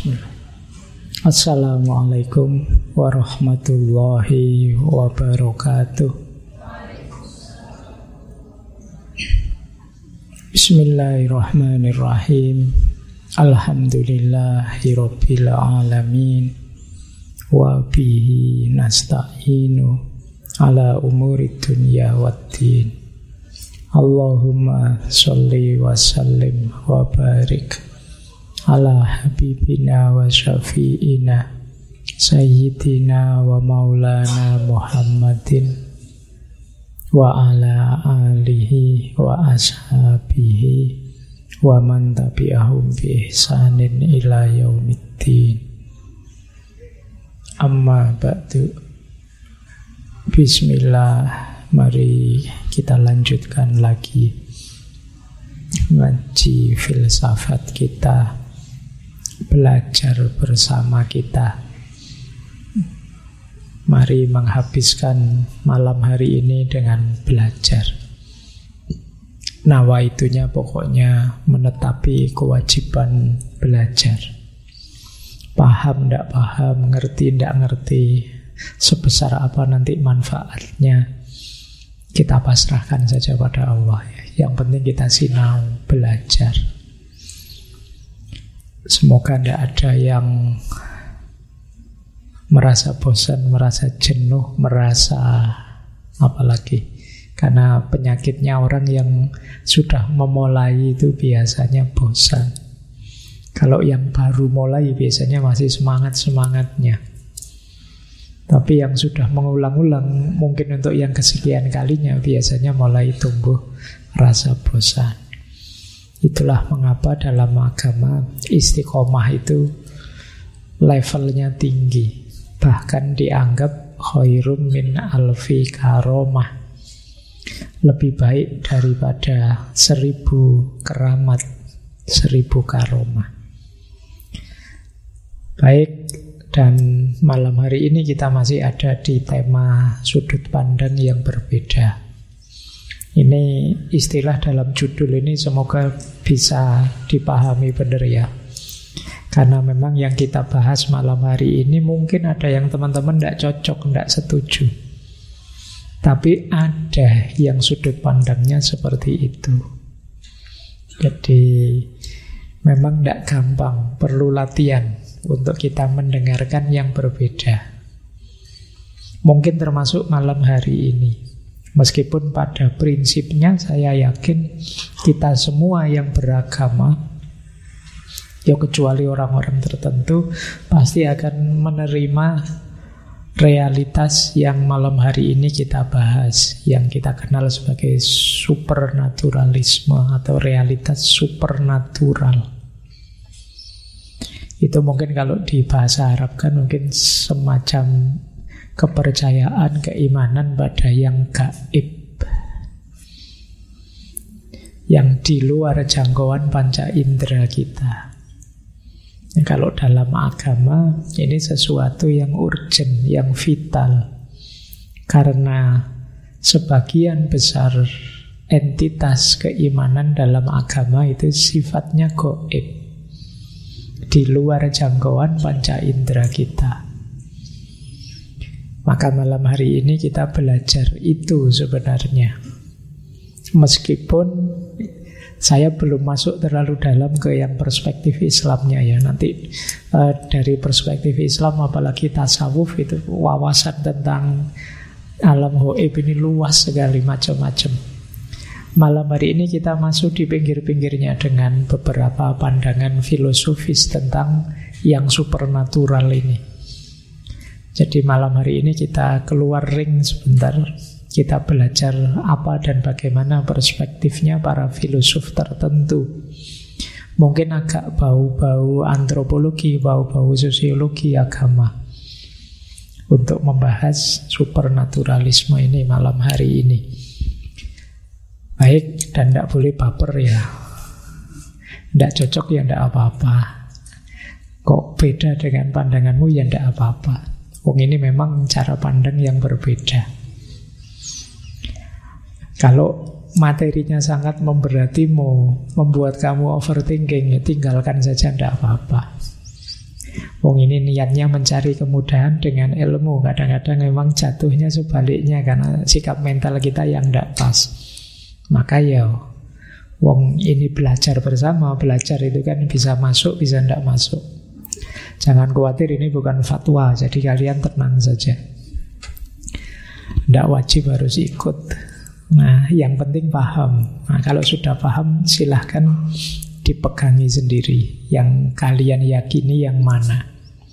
Bismillah. Assalamualaikum warahmatullahi wabarakatuh. Bismillahirrahmanirrahim. Alhamdulillahirabbil alamin. Wa bihi nasta'inu ala umurid dunya waddin. Allahumma sholli wa sallim wa barik ala habibina wa syafi'ina sayyidina wa maulana Muhammadin wa ala alihi wa ashabihi wa man tabi'ahum bi ihsanin ila yaumiddin. Amma ba'du. Bismillah, mari kita lanjutkan lagi ngaji filsafat kita, belajar bersama kita. Mari menghabiskan malam hari ini dengan belajar. Nawaitunya pokoknya menetapi kewajiban belajar. Paham ndak paham, ngerti ndak ngerti, sebesar apa nanti manfaatnya, kita pasrahkan saja pada Allah. Yang penting kita sinau belajar. Semoga tidak ada yang merasa bosan, merasa jenuh, merasa apalagi. Karena penyakitnya orang yang sudah memulai itu biasanya bosan. Kalau yang baru mulai biasanya masih semangat-semangatnya. Tapi yang sudah mengulang-ulang, mungkin untuk yang kesekian kalinya, biasanya mulai tumbuh rasa bosan. Itulah mengapa dalam agama istiqomah itu levelnya tinggi. Bahkan dianggap khairum min alfi karomah. Lebih baik daripada 1000 keramat, 1000 karomah. Baik, dan malam hari ini kita masih ada di tema sudut pandang yang berbeda. Ini istilah dalam judul ini semoga bisa dipahami benar ya. Karena memang yang kita bahas malam hari ini mungkin ada yang teman-teman tidak cocok, tidak setuju. Tapi ada yang sudut pandangnya seperti itu. Jadi memang tidak gampang, perlu latihan untuk kita mendengarkan yang berbeda. Mungkin termasuk malam hari ini. Meskipun pada prinsipnya saya yakin kita semua yang beragama, ya kecuali orang-orang tertentu, pasti akan menerima realitas yang malam hari ini kita bahas, yang kita kenal sebagai supernaturalisme atau realitas supernatural. Itu mungkin kalau di bahasa Arab kan mungkin semacam kepercayaan, keimanan pada yang gaib, yang di luar jangkauan panca indera kita. Kalau dalam agama ini sesuatu yang urgent, yang vital. Karena sebagian besar entitas keimanan dalam agama itu sifatnya gaib, di luar jangkauan panca indera kita. Maka malam hari ini kita belajar itu sebenarnya. Meskipun saya belum masuk terlalu dalam ke yang perspektif Islamnya ya. Nanti dari perspektif Islam apalagi tasawuf itu wawasan tentang alam gaib ini luas sekali, macam-macam. Malam hari ini kita masuk di pinggir-pinggirnya dengan beberapa pandangan filosofis tentang yang supernatural ini. Jadi malam hari ini kita keluar ring sebentar. Kita belajar apa dan bagaimana perspektifnya para filosof tertentu. Mungkin agak bau-bau antropologi, bau-bau sosiologi agama. Untuk membahas supernaturalisme ini malam hari ini. Baik, dan tidak boleh baper ya. Tidak cocok ya tidak apa-apa. Kok beda dengan pandanganmu ya tidak apa-apa. Wong ini memang cara pandang yang berbeda. Kalau materinya sangat memberatimu, membuat kamu overthinking, ya tinggalkan saja, tidak apa-apa. Wong ini niatnya mencari kemudahan dengan ilmu. Kadang-kadang memang jatuhnya sebaliknya karena sikap mental kita yang tidak pas. Maka ya wong ini belajar bersama. Belajar itu kan bisa masuk, bisa tidak masuk. Jangan khawatir, ini bukan fatwa. Jadi kalian tenang saja. Tidak wajib harus ikut. Nah, yang penting paham. Nah, kalau sudah paham silahkan dipegangi sendiri. Yang kalian yakini yang mana.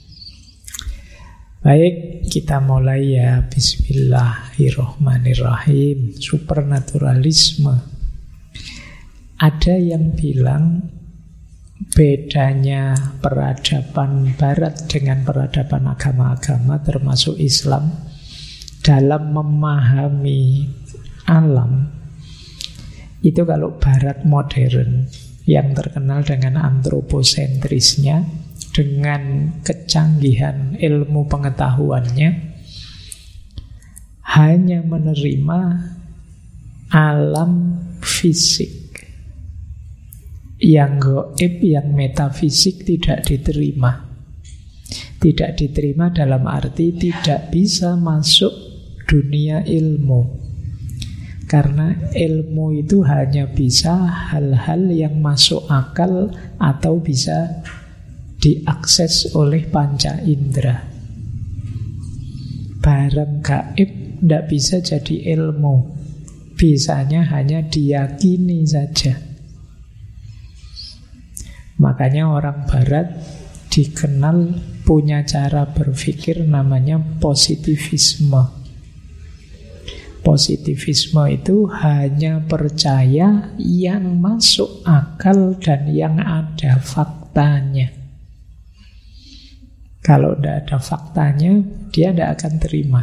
Baik, kita mulai ya. Bismillahirrahmanirrahim. Supernaturalisme. Ada yang bilang bedanya peradaban Barat dengan peradaban agama-agama termasuk Islam dalam memahami alam. Itu kalau Barat modern yang terkenal dengan antroposentrisnya, dengan kecanggihan ilmu pengetahuannya, hanya menerima alam fisik. Yang gaib, yang metafisik tidak diterima. Tidak diterima dalam arti tidak bisa masuk dunia ilmu. Karena ilmu itu hanya bisa hal-hal yang masuk akal atau bisa diakses oleh panca indera. Barang gaib tidak bisa jadi ilmu. Bisanya hanya diyakini saja. Makanya orang Barat dikenal punya cara berpikir namanya positivisme. Positivisme itu hanya percaya yang masuk akal dan yang ada faktanya. Kalau tidak ada faktanya, dia tidak akan terima.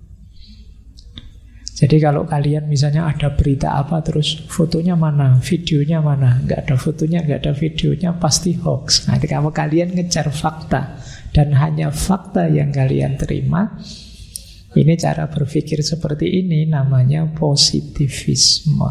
Jadi kalau kalian misalnya ada berita apa, terus fotonya mana, videonya mana, nggak ada fotonya, nggak ada videonya, pasti hoax. Nanti kalau kalian ngejar fakta dan hanya fakta yang kalian terima, ini cara berpikir seperti ini namanya positivisme.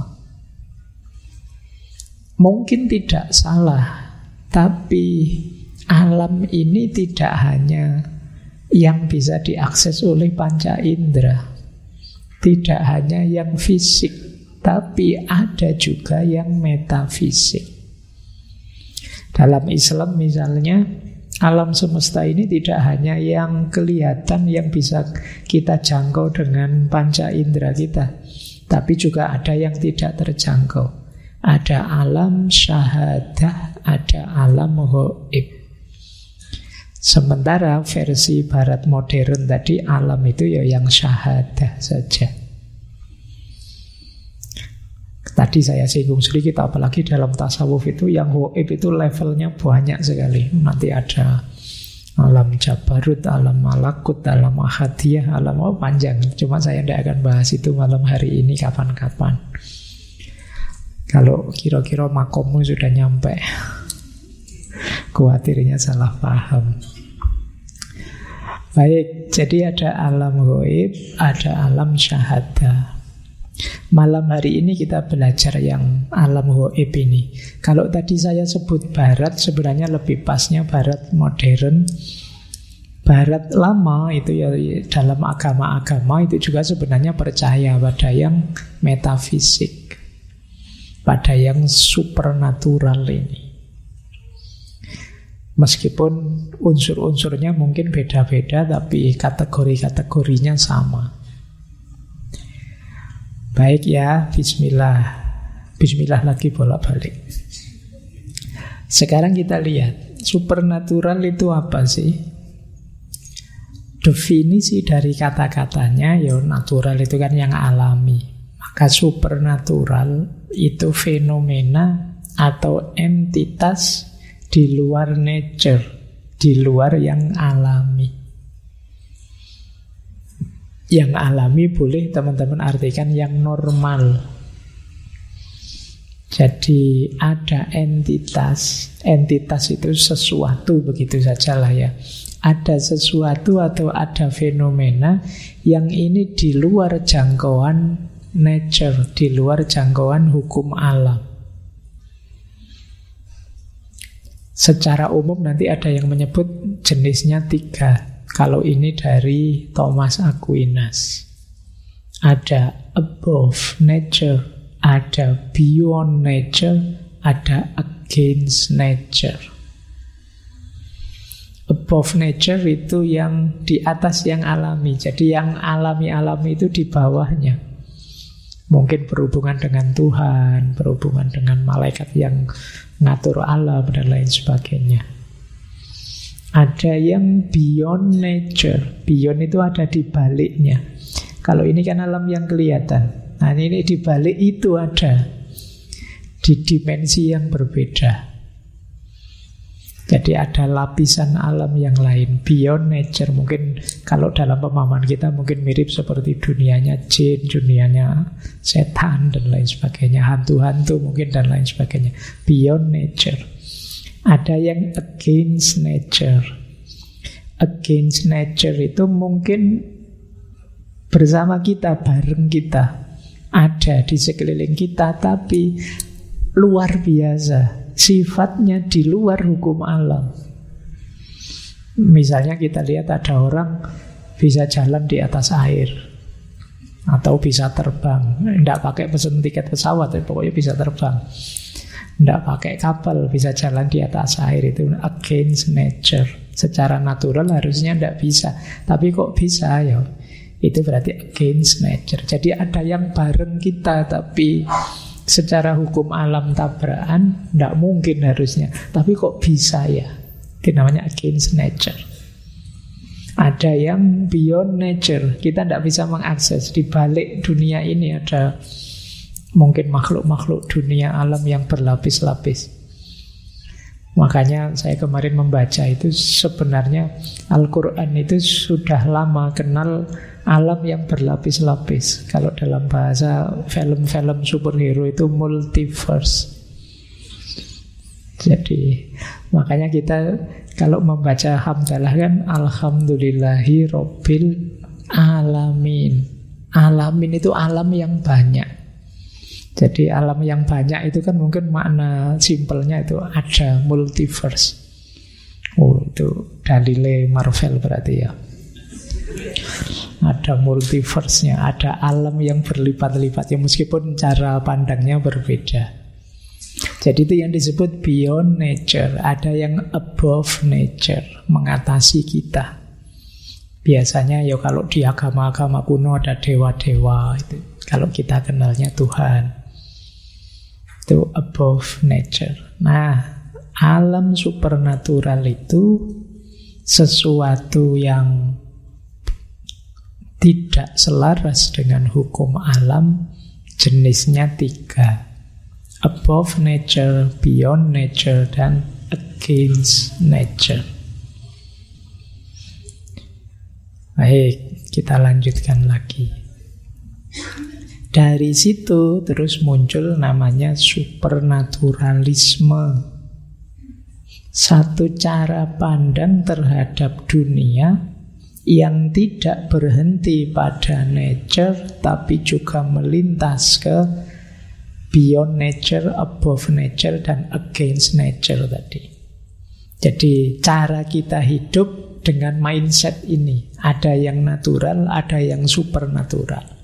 Mungkin tidak salah, tapi alam ini tidak hanya yang bisa diakses oleh panca indera. Tidak hanya yang fisik, tapi ada juga yang metafisik. Dalam Islam misalnya, alam semesta ini tidak hanya yang kelihatan, yang bisa kita jangkau dengan panca indera kita, tapi juga ada yang tidak terjangkau. Ada alam syahadah, ada alam ghaib. Sementara versi Barat modern tadi, alam itu ya yang syahadah saja. Tadi saya singgung sedikit, apalagi dalam tasawuf itu yang ghaib itu levelnya banyak sekali. Nanti ada alam jabarut, alam malakut, alam ahadiyah, alam panjang. Cuma saya tidak akan bahas itu malam hari ini, kapan-kapan. Kalau kira-kira makommu sudah nyampe, khawatirnya salah paham. Baik, jadi ada alam ghaib, ada alam syahadah. Malam hari ini kita belajar yang alam ghaib ini. Kalau tadi saya sebut Barat, sebenarnya lebih pasnya Barat modern. Barat lama itu ya dalam agama-agama itu juga sebenarnya percaya pada yang metafisik, pada yang supernatural ini. Meskipun unsur-unsurnya mungkin beda-beda, tapi kategori-kategorinya sama. Baik ya, bismillah. Bismillah lagi bolak-balik. Sekarang kita lihat, supernatural itu apa sih? Definisi dari kata-katanya, ya natural itu kan yang alami. Maka supernatural itu fenomena atau entitas di luar nature, di luar yang alami. Yang alami boleh teman-teman artikan yang normal. Jadi ada entitas. Entitas itu sesuatu, begitu sajalah ya. Ada sesuatu atau ada fenomena yang ini di luar jangkauan nature, di luar jangkauan hukum alam. Secara umum nanti ada yang menyebut jenisnya 3. Kalau ini dari Thomas Aquinas. Ada above nature, ada beyond nature, ada against nature. Above nature itu yang di atas yang alami. Jadi yang alami-alami itu di bawahnya. Mungkin berhubungan dengan Tuhan, berhubungan dengan malaikat yang ngatur alam dan lain sebagainya. Ada yang beyond nature. Beyond itu ada di baliknya. Kalau ini kan alam yang kelihatan. Nah ini di balik itu ada. Di dimensi yang berbeda. Jadi ada lapisan alam yang lain, beyond nature. Mungkin kalau dalam pemahaman kita mungkin mirip seperti dunianya jin, dunianya setan dan lain sebagainya, hantu-hantu mungkin dan lain sebagainya. Beyond nature. Ada yang against nature. Against nature itu mungkin bersama kita, bareng kita, ada di sekeliling kita, tapi luar biasa. Sifatnya di luar hukum alam. Misalnya kita lihat ada orang bisa jalan di atas air, atau bisa terbang. Tidak pakai pesen tiket pesawat, pokoknya bisa terbang. Tidak pakai kapal, bisa jalan di atas air. Itu against nature. Secara natural harusnya tidak bisa, tapi kok bisa ya? Itu berarti against nature. Jadi ada yang bareng kita, tapi secara hukum alam tabrakan tidak mungkin harusnya, tapi kok bisa ya? Itu namanya against nature. Ada yang beyond nature, kita tidak bisa mengakses. Di balik dunia ini ada mungkin makhluk-makhluk dunia alam yang berlapis-lapis. Makanya saya kemarin membaca itu, sebenarnya Al-Quran itu sudah lama kenal alam yang berlapis-lapis. Kalau dalam bahasa film-film superhero itu multiverse. Jadi makanya kita kalau membaca hamdalah kan alhamdulillahi robbil alamin. Alamin itu alam yang banyak. Jadi alam yang banyak itu kan mungkin makna simpelnya itu ada multiverse. Oh, itu dalile Marvel berarti ya. Ada multiverse-nya, ada alam yang berlipat-lipat ya, meskipun cara pandangnya berbeda. Jadi itu yang disebut beyond nature. Ada yang above nature, mengatasi kita. Biasanya ya kalau di agama-agama kuno ada dewa-dewa itu. Kalau kita kenalnya Tuhan, itu above nature. Nah, alam supernatural itu sesuatu yang tidak selaras dengan hukum alam, jenisnya 3. Above nature, beyond nature, dan against nature. Baik, kita lanjutkan lagi. Dari situ terus muncul namanya supernaturalisme. Satu cara pandang terhadap dunia yang tidak berhenti pada nature, tapi juga melintas ke beyond nature, above nature, dan against nature tadi. Jadi cara kita hidup dengan mindset ini, ada yang natural, ada yang supernatural.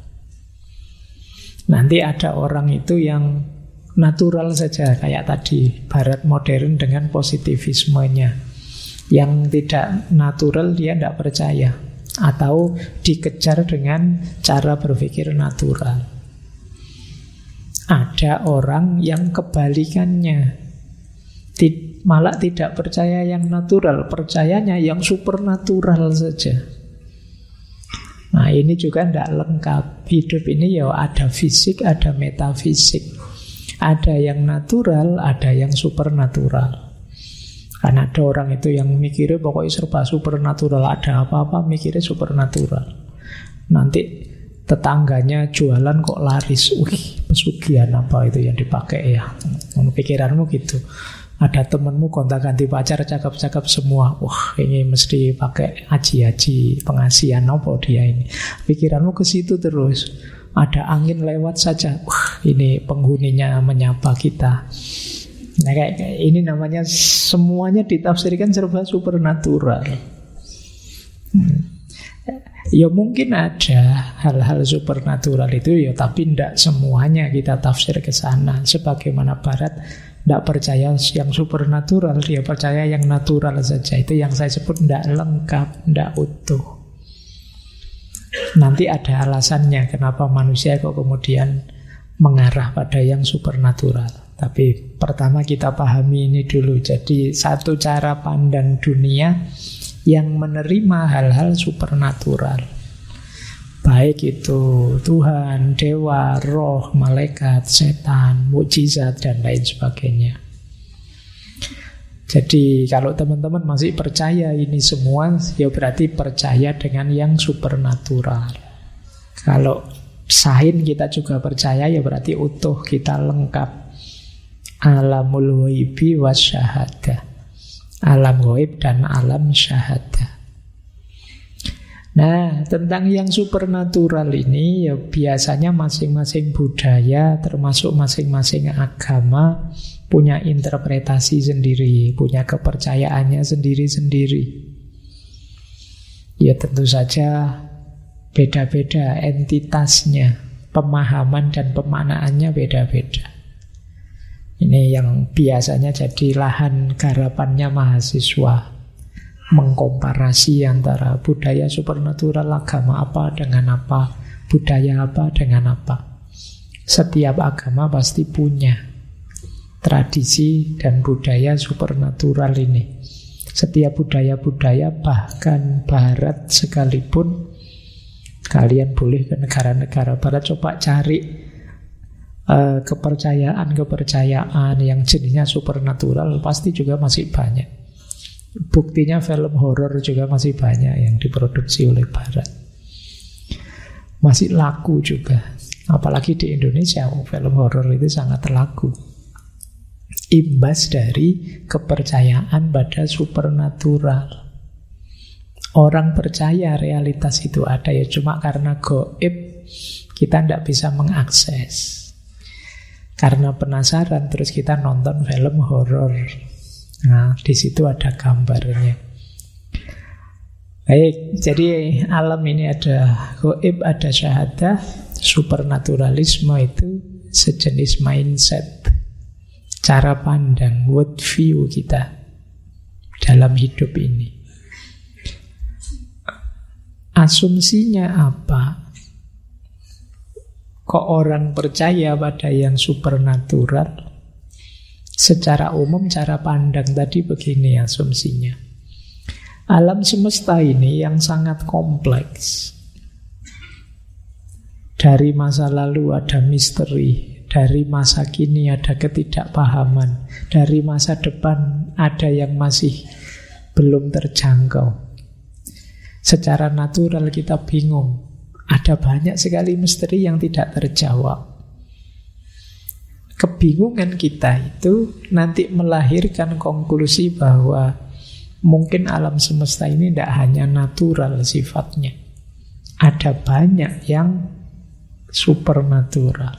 Nanti ada orang itu yang natural saja, kayak tadi Barat modern dengan positivismenya. Yang tidak natural dia tidak percaya, atau dikejar dengan cara berpikir natural. Ada orang yang kebalikannya, malah tidak percaya yang natural, percayanya yang supernatural saja. Nah ini juga tidak lengkap. Hidup ini ya ada fisik, ada metafisik. Ada yang natural, ada yang supernatural. Karena ada orang itu yang mikirnya pokoknya serba supernatural. Ada apa-apa mikirnya supernatural. Nanti tetangganya jualan kok laris. Wih, pesugihan apa itu yang dipakai ya. Pikiranmu gitu. Ada temenmu gonta-ganti pacar, cakep-cakep semua. Wah, ini mesti pakai haji-haji pengasihan apa dia ini. Pikiranmu ke situ terus. Ada angin lewat saja. Wah, ini penghuninya menyapa kita. Nah, kayak ini namanya semuanya ditafsirkan serba supernatural. Ya mungkin ada hal-hal supernatural itu ya, tapi tidak semuanya kita tafsir ke sana. Sebagaimana Barat tidak percaya yang supernatural, dia percaya yang natural saja. Itu yang saya sebut tidak lengkap, tidak utuh. Nanti ada alasannya kenapa manusia kok kemudian mengarah pada yang supernatural. Tapi pertama kita pahami ini dulu. Jadi satu cara pandang dunia yang menerima hal-hal supernatural, baik itu Tuhan, dewa, roh, malaikat, setan, mukjizat, dan lain sebagainya. Jadi kalau teman-teman masih percaya ini semua, ya berarti percaya dengan yang supernatural. Kalau sahin kita juga percaya, ya berarti utuh, kita lengkap. Alamul ghaibi wasyahadah, alam ghaib dan alam syahadah. Nah, tentang yang supernatural ini ya biasanya masing-masing budaya, termasuk masing-masing agama, punya interpretasi sendiri, punya kepercayaannya sendiri-sendiri. Ya tentu saja beda-beda entitasnya, pemahaman dan pemaknaannya beda-beda. Ini yang biasanya jadi lahan garapannya mahasiswa, mengkomparasi antara budaya supernatural, agama apa dengan apa, budaya apa dengan apa. Setiap agama pasti punya tradisi dan budaya supernatural ini. Setiap budaya-budaya, bahkan Barat sekalipun, kalian boleh ke negara-negara Barat coba cari kepercayaan yang jenisnya supernatural, pasti juga masih banyak. Buktinya film horor juga masih banyak yang diproduksi oleh Barat, masih laku juga. Apalagi di Indonesia, film horor itu sangat laku. Imbas dari kepercayaan pada supernatural. Orang percaya realitas itu ada, ya cuma karena gaib kita tidak bisa mengakses. Karena penasaran, terus kita nonton film horor. Nah, di situ ada gambarnya. Baik, jadi alam ini ada gaib, ada syahadah. Supernaturalisme itu sejenis mindset, cara pandang, world view kita dalam hidup ini. Asumsinya apa? Kok orang percaya pada yang supernatural? Secara umum cara pandang tadi begini asumsinya. Alam semesta ini yang sangat kompleks. Dari masa lalu ada misteri, dari masa kini ada ketidakpahaman, dari masa depan ada yang masih belum terjangkau. Secara natural kita bingung. Ada banyak sekali misteri yang tidak terjawab. Kebingungan kita itu nanti melahirkan konklusi bahwa mungkin alam semesta ini tidak hanya natural sifatnya. Ada banyak yang supernatural,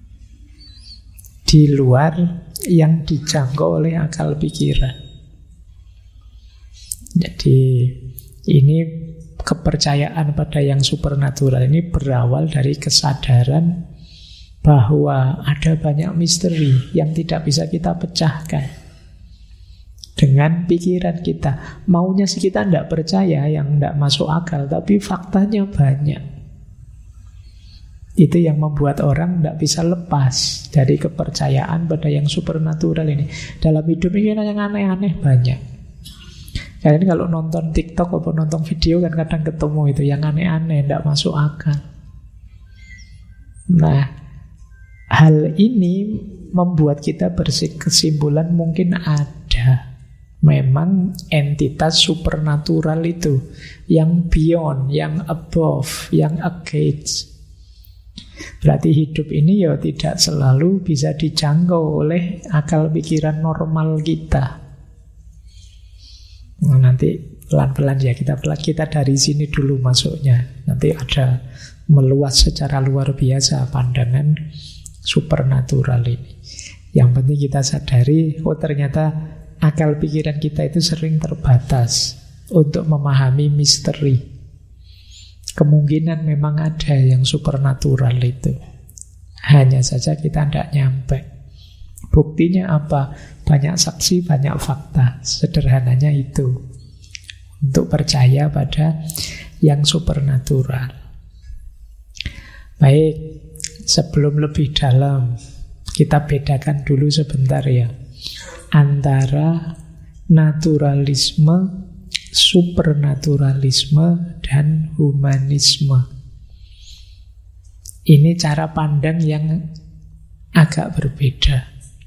di luar yang dijangkau oleh akal pikiran. Jadi ini kepercayaan pada yang supernatural ini berawal dari kesadaran bahwa ada banyak misteri yang tidak bisa kita pecahkan dengan pikiran kita. Maunya sih kita tidak percaya, yang tidak masuk akal, tapi faktanya banyak. Itu yang membuat orang tidak bisa lepas dari kepercayaan pada yang supernatural ini. Dalam hidup ini yang aneh-aneh banyak. Kalian kalau nonton TikTok atau nonton video kan kadang ketemu itu yang aneh-aneh, tidak masuk akal. Nah, hal ini membuat kita berkesimpulan mungkin ada memang entitas supernatural itu, yang beyond, yang above, yang against. Berarti hidup ini ya tidak selalu bisa dijangkau oleh akal pikiran normal kita. Nah, nanti pelan-pelan ya kita dari sini dulu masuknya. Nanti ada meluas secara luar biasa pandangan supernatural ini. Yang penting kita sadari, oh ternyata akal pikiran kita itu sering terbatas untuk memahami misteri. Kemungkinan memang ada yang supernatural itu. Hanya saja kita tidak nyampe. Buktinya apa? Banyak saksi, banyak fakta. Sederhananya itu. Untuk percaya pada yang supernatural. Baik, sebelum lebih dalam, kita bedakan dulu sebentar ya. Antara naturalisme, supernaturalisme, dan humanisme. Ini cara pandang yang agak berbeda.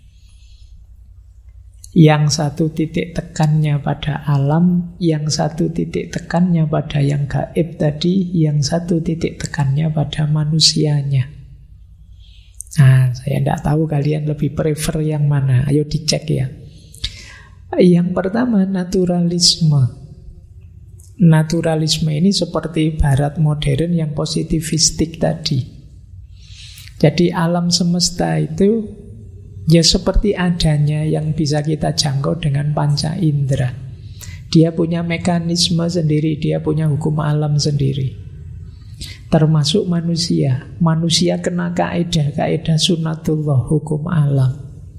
Yang satu titik tekannya pada alam, yang satu titik tekannya pada yang gaib tadi, yang satu titik tekannya pada manusianya. Nah, saya tidak tahu kalian lebih prefer yang mana. Ayo dicek ya. Yang pertama, naturalisme. Naturalisme ini seperti barat modern yang positivistik tadi. Jadi alam semesta itu ya seperti adanya yang bisa kita jangkau dengan panca indera. Dia punya mekanisme sendiri, dia punya hukum alam sendiri. Termasuk manusia. Manusia kena kaidah sunatullah, hukum alam.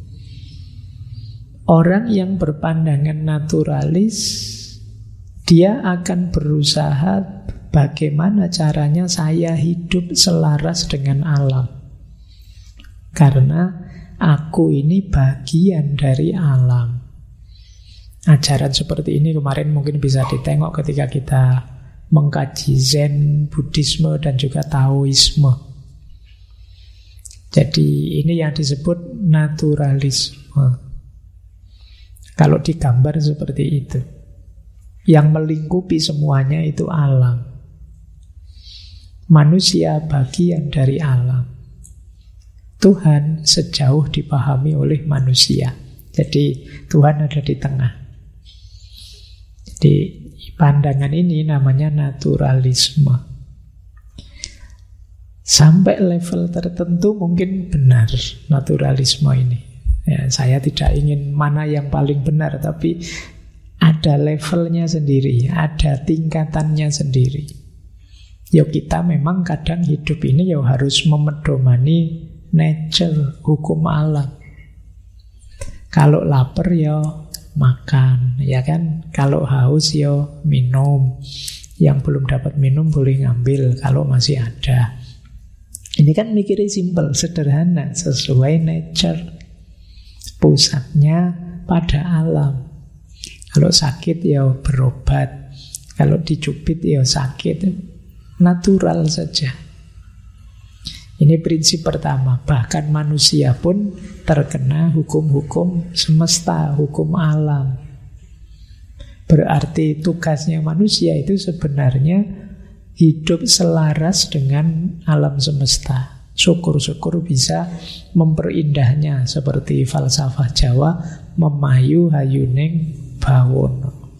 Orang yang berpandangan naturalis, dia akan berusaha bagaimana caranya saya hidup selaras dengan alam. Karena aku ini bagian dari alam. Ajaran seperti ini kemarin mungkin bisa ditengok ketika kita mengkaji Zen, Buddhisme, dan juga Taoisme. Jadi ini yang disebut naturalisme. Kalau digambar seperti itu. Yang melingkupi semuanya itu alam. Manusia bagian dari alam. Tuhan sejauh dipahami oleh manusia. Jadi Tuhan ada di tengah. Jadi pandangan ini namanya naturalisme. Sampai level tertentu mungkin benar naturalisme ini. Ya, saya tidak ingin mana yang paling benar, tapi ada levelnya sendiri, ada tingkatannya sendiri. Ya kita memang kadang hidup ini ya harus memedomani nature, hukum alam. Kalau lapar ya makan, ya kan? Kalau haus ya minum. Yang belum dapat minum boleh ngambil kalau masih ada. Ini kan mikirnya simple, sederhana, sesuai nature. Pusatnya pada alam. Kalau sakit ya berobat. Kalau dicubit ya sakit. Natural saja. Ini prinsip pertama. Bahkan manusia pun terkena hukum-hukum semesta, hukum alam. Berarti tugasnya manusia itu sebenarnya hidup selaras dengan alam semesta. Syukur-syukur bisa memperindahnya. Seperti falsafah Jawa, memayu hayuning bawono.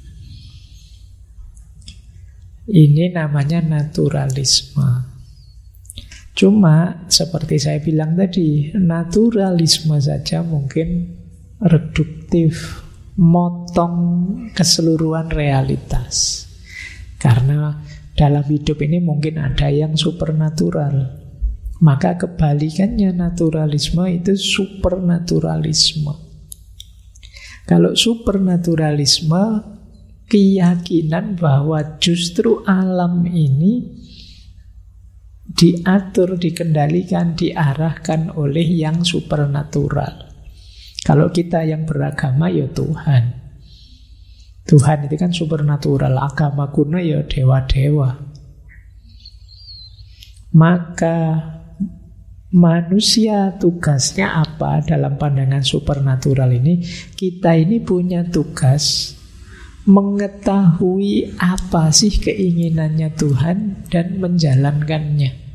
Ini namanya naturalisme. Cuma seperti saya bilang tadi, naturalisme saja mungkin reduktif, motong keseluruhan realitas. Karena dalam hidup ini mungkin ada yang supernatural. Maka kebalikannya naturalisme itu supernaturalisme. Kalau supernaturalisme, keyakinan bahwa justru alam ini diatur, dikendalikan, diarahkan oleh yang supernatural. Kalau kita yang beragama ya Tuhan. Tuhan itu kan supernatural. Agama kuno ya dewa-dewa. Maka manusia tugasnya apa dalam pandangan supernatural ini? Kita ini punya tugas mengetahui apa sih keinginannya Tuhan dan menjalankannya.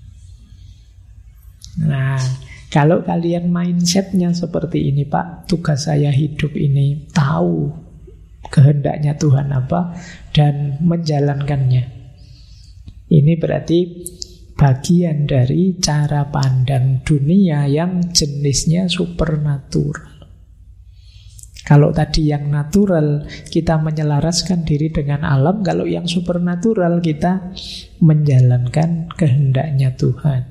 Nah, kalau kalian mindsetnya seperti ini, Pak, tugas saya hidup ini tahu kehendaknya Tuhan apa dan menjalankannya. Ini berarti bagian dari cara pandang dunia yang jenisnya supernatural. Kalau tadi yang natural kita menyelaraskan diri dengan alam, kalau yang supernatural kita menjalankan kehendaknya Tuhan.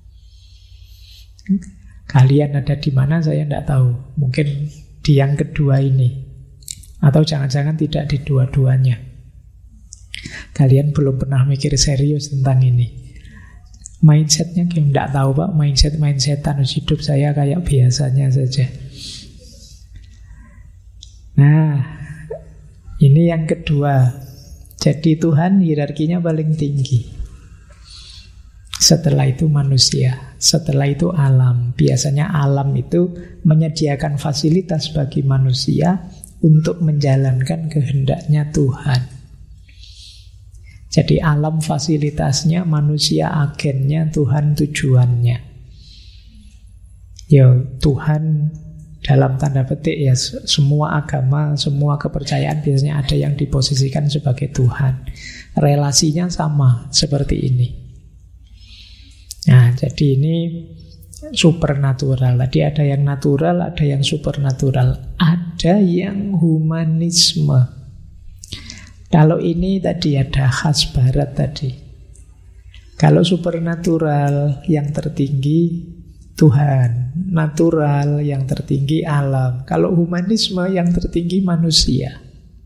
Kalian ada di mana saya tidak tahu. Mungkin di yang kedua ini, atau jangan-jangan tidak di dua-duanya. Kalian belum pernah mikir serius tentang ini. Mindsetnya kayak tidak tahu Pak. Mindset-mindsetan hidup saya kayak biasanya saja. Nah, ini yang kedua. Jadi Tuhan hierarkinya paling tinggi. Setelah itu manusia, setelah itu alam. Biasanya alam itu menyediakan fasilitas bagi manusia untuk menjalankan kehendaknya Tuhan. Jadi alam fasilitasnya, manusia agennya, Tuhan tujuannya. Ya Tuhan dalam tanda petik ya, semua agama, semua kepercayaan biasanya ada yang diposisikan sebagai Tuhan. Relasinya sama seperti ini. Nah, jadi ini supernatural. Tadi ada yang natural, ada yang supernatural. Ada yang humanisme. Kalau ini tadi ada khas barat tadi. Kalau supernatural yang tertinggi Tuhan, natural yang tertinggi alam. Kalau humanisme yang tertinggi manusia.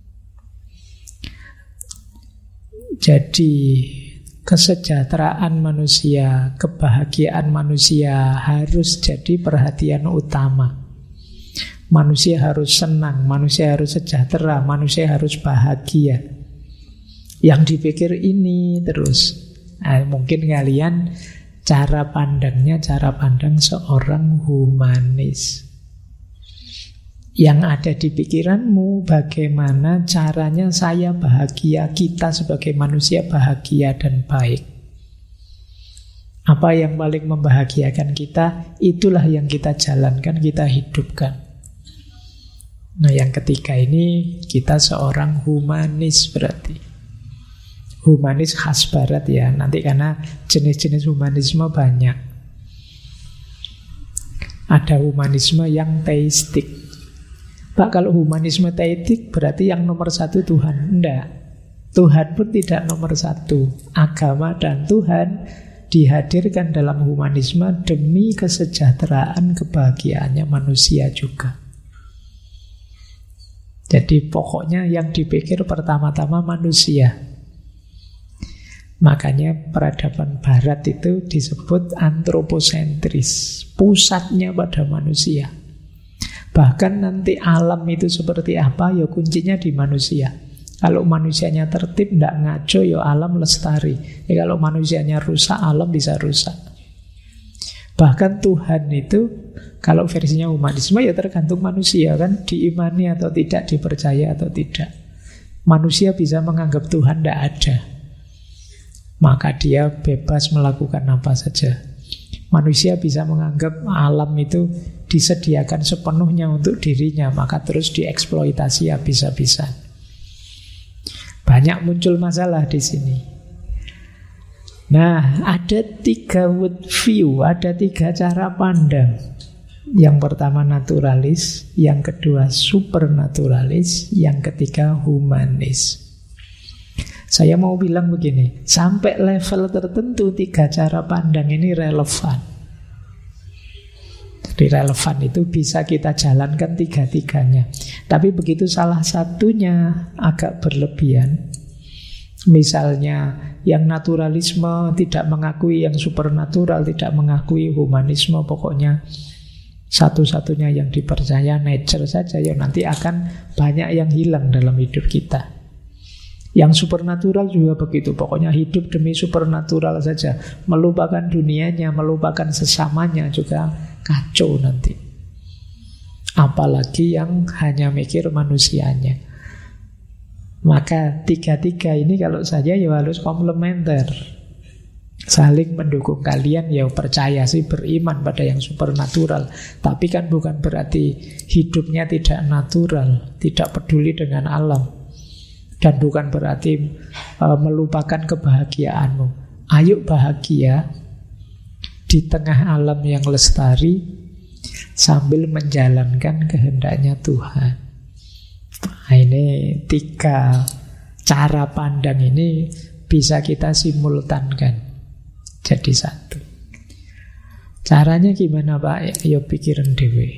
Jadi kesejahteraan manusia, kebahagiaan manusia harus jadi perhatian utama. Manusia harus senang, manusia harus sejahtera, manusia harus bahagia. Yang dipikir ini terus. Nah, mungkin kalian cara pandang seorang humanis. Yang ada di pikiranmu bagaimana caranya saya bahagia, kita sebagai manusia bahagia dan baik. Apa yang paling membahagiakan kita, itulah yang kita jalankan, kita hidupkan. Nah, yang ketiga ini kita seorang humanis berarti. Humanis khas barat ya, nanti karena jenis-jenis humanisme banyak. Ada humanisme yang teistik. Pak, kalau humanisme teistik berarti yang nomor satu Tuhan. Enggak, Tuhan pun tidak nomor satu. Agama dan Tuhan dihadirkan dalam humanisme demi kesejahteraan kebahagiaannya manusia juga. Jadi pokoknya yang dipikir pertama-tama manusia. Makanya peradaban barat itu disebut antroposentris, pusatnya pada manusia. Bahkan nanti alam itu seperti apa, ya kuncinya di manusia. Kalau manusianya tertib, tidak ngaco, ya alam lestari. Ya, kalau manusianya rusak, alam bisa rusak. Bahkan Tuhan itu, kalau versinya humanisme ya tergantung manusia kan, diimani atau tidak, dipercaya atau tidak. Manusia bisa menganggap Tuhan tidak ada, maka dia bebas melakukan apa saja. Manusia bisa menganggap alam itu disediakan sepenuhnya untuk dirinya, maka terus dieksploitasi habis-habisan. Banyak muncul masalah di sini. Nah, ada 3 world view, ada 3 cara pandang. Yang pertama naturalis, yang kedua supernaturalis, yang ketiga humanis. Saya mau bilang begini, sampai level tertentu 3 cara pandang ini relevan. Jadi relevan itu bisa kita jalankan 3-tiganya. Tapi begitu salah satunya agak berlebihan, misalnya yang naturalisme tidak mengakui yang supernatural, tidak mengakui humanisme, pokoknya satu-satunya yang dipercaya nature saja, ya nanti akan banyak yang hilang dalam hidup kita. Yang supernatural juga begitu, pokoknya hidup demi supernatural saja, melupakan dunianya, melupakan sesamanya juga kacau nanti. Apalagi yang hanya mikir manusianya. Maka 3-3 ini kalau saja ya harus komplementer, saling mendukung. Kalian ya percaya sih, beriman pada yang supernatural, tapi kan bukan berarti hidupnya tidak natural, tidak peduli dengan alam. Dan bukan berarti melupakan kebahagiaanmu. ayo bahagia di tengah alam yang lestari sambil menjalankan kehendaknya Tuhan. Nah, ini 3 cara pandang ini bisa kita simultankan jadi satu. Caranya gimana Pak? Ya pikiran dewe.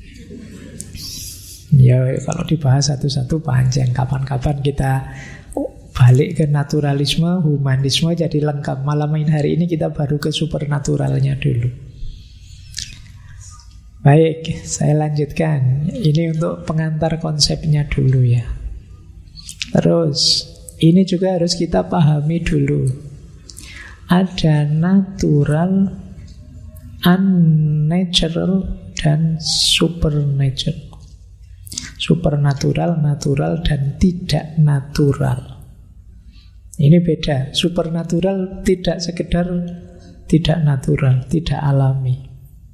Ya kalau dibahas satu-satu panjang. Kapan-kapan kita balik ke naturalisme, humanisme jadi lengkap. Malam hari ini kita baru ke supernaturalnya dulu. Baik, saya lanjutkan. Ini untuk pengantar konsepnya dulu ya. Terus, ini juga harus kita pahami dulu. Ada natural, unnatural, dan supernatural. Supernatural, natural, dan tidak natural. Ini beda. Supernatural tidak sekedar tidak natural, tidak alami.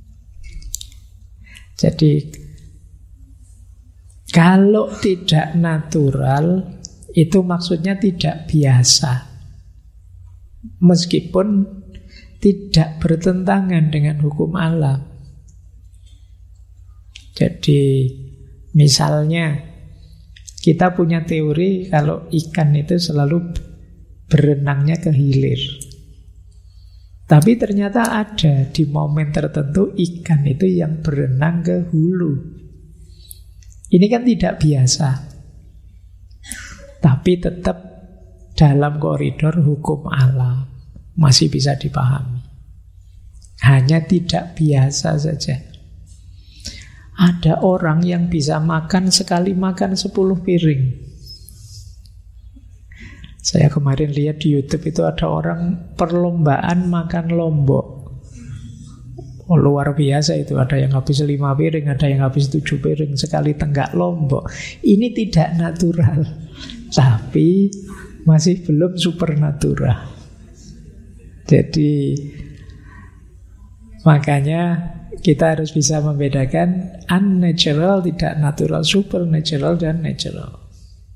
Jadi kalau tidak natural itu maksudnya tidak biasa, meskipun tidak bertentangan dengan hukum alam. Jadi misalnya kita punya teori kalau ikan itu selalu berenangnya ke hilir. Tapi ternyata ada di momen tertentu ikan itu yang berenang ke hulu. Ini kan tidak biasa. Tapi tetap dalam koridor hukum alam. Masih bisa dipahami. Hanya tidak biasa saja. Ada orang yang bisa makan sekali makan 10 piring. Saya kemarin lihat di YouTube itu ada orang perlombaan makan lombok. Oh, luar biasa itu. Ada yang habis 5 piring, ada yang habis 7 piring sekali tenggak lombok. Ini tidak natural, tapi masih belum supernatural. Jadi makanya kita harus bisa membedakan unnatural, tidak natural, supernatural, dan natural.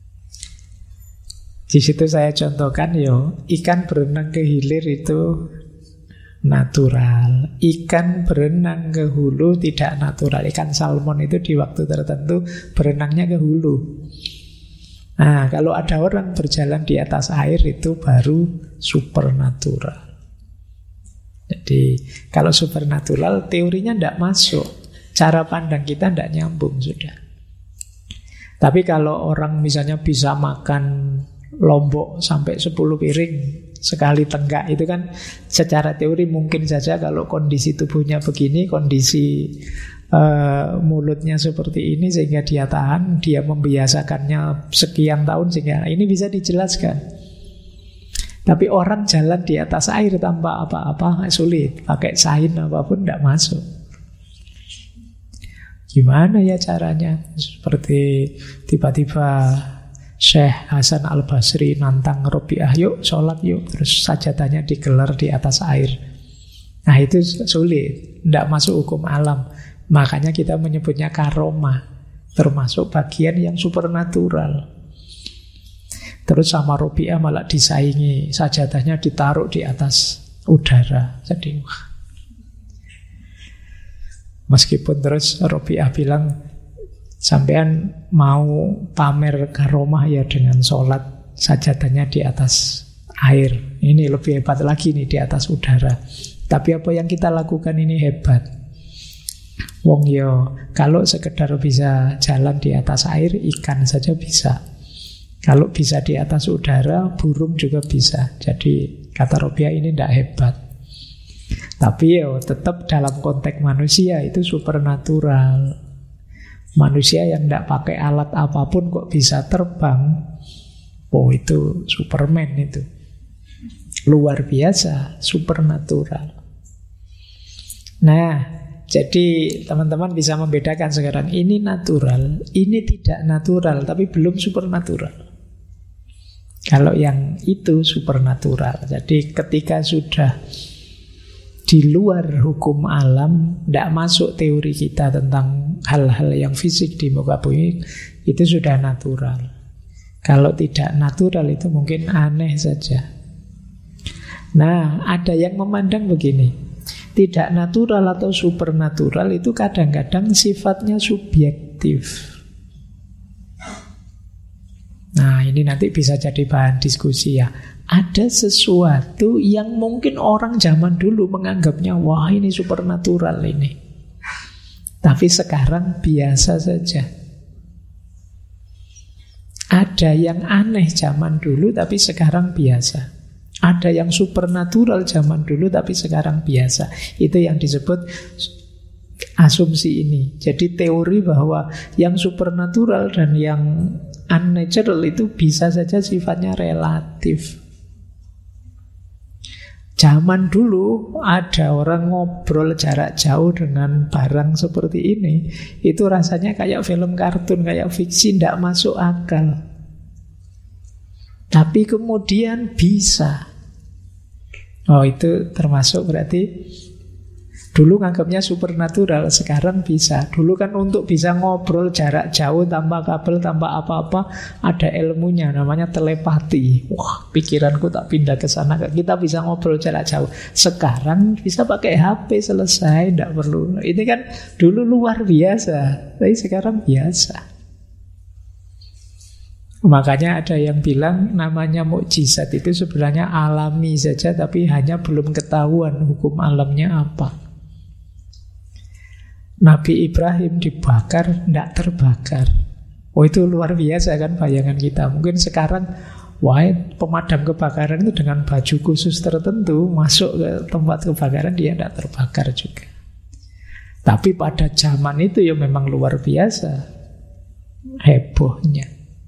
Di situ saya contohkan ikan berenang ke hilir itu natural. Ikan berenang ke hulu tidak natural. Ikan salmon itu di waktu tertentu berenangnya ke hulu. Nah, kalau ada orang berjalan di atas air itu baru supernatural. Jadi kalau supernatural teorinya tidak masuk. Cara pandang kita tidak nyambung sudah. Tapi kalau orang misalnya bisa makan lombok sampai 10 piring sekali tenggak, itu kan secara teori mungkin saja kalau kondisi tubuhnya begini, kondisi mulutnya seperti ini sehingga dia tahan, dia membiasakannya sekian tahun sehingga ini bisa dijelaskan. Tapi orang jalan di atas air tanpa apa-apa sulit, pakai sain apapun tidak masuk. Gimana ya caranya? Seperti tiba-tiba Syekh Hasan Al-Basri nantang Robiah, yuk sholat yuk, terus sajadahnya digelar di atas air. Nah itu sulit, tidak masuk hukum alam. Makanya kita menyebutnya karomah, termasuk bagian yang supernatural. Terus sama Robiah malah disaingi, sajadahnya ditaruh di atas udara. Jadi meskipun terus Robiah bilang, sampean mau pamer karomah ya dengan sholat sajadahnya di atas air. Ini lebih hebat lagi nih di atas udara. Tapi apa yang kita lakukan ini hebat. Wong yo, kalau sekedar bisa jalan di atas air, ikan saja bisa. Kalau bisa di atas udara, burung juga bisa. Jadi kata Robiah ini tidak hebat. Tapi tetap dalam konteks manusia itu supernatural. Manusia yang tidak pakai alat apapun kok bisa terbang. Oh itu Superman itu. Luar biasa, supernatural. Nah, jadi teman-teman bisa membedakan sekarang. Ini natural, ini tidak natural, tapi belum supernatural. Kalau yang itu supernatural. Jadi ketika sudah di luar hukum alam, tidak masuk teori kita tentang hal-hal yang fisik di muka bumi, itu sudah natural. Kalau tidak natural itu mungkin aneh saja. Nah, ada yang memandang begini, tidak natural atau supernatural itu kadang-kadang sifatnya subjektif. Nah, ini nanti bisa jadi bahan diskusi ya. Ada sesuatu yang mungkin orang zaman dulu menganggapnya, wah ini supernatural ini, tapi sekarang biasa saja. Ada yang aneh zaman dulu tapi sekarang biasa. Ada yang supernatural zaman dulu tapi sekarang biasa. Itu yang disebut asumsi ini. Jadi teori bahwa yang supernatural dan yang unnatural itu bisa saja sifatnya relatif. Zaman dulu ada orang ngobrol jarak jauh dengan barang seperti ini, itu rasanya kayak film kartun, kayak fiksi, tidak masuk akal. Tapi kemudian bisa. Oh, itu termasuk berarti dulu nganggapnya supernatural, sekarang bisa. Dulu kan untuk bisa ngobrol jarak jauh tanpa kabel, tanpa apa-apa, ada ilmunya, namanya telepati. Wah, pikiranku tak pindah ke sana, kita bisa ngobrol jarak jauh. Sekarang bisa pakai HP, selesai, tidak perlu. Ini kan dulu luar biasa, tapi sekarang biasa. Makanya ada yang bilang namanya mukjizat itu sebenarnya alami saja, tapi hanya belum ketahuan hukum alamnya apa. Nabi Ibrahim dibakar, tidak terbakar. Oh, itu luar biasa kan bayangan kita. Mungkin sekarang, wah, pemadam kebakaran itu dengan baju khusus tertentu masuk ke tempat kebakaran, dia tidak terbakar juga. Tapi pada zaman itu ya memang luar biasa hebohnya.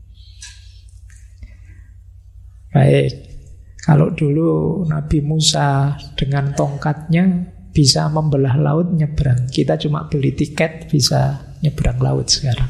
Baik, kalau dulu Nabi Musa dengan tongkatnya bisa membelah laut, nyebrang. Kita cuma beli tiket bisa nyebrang laut sekarang.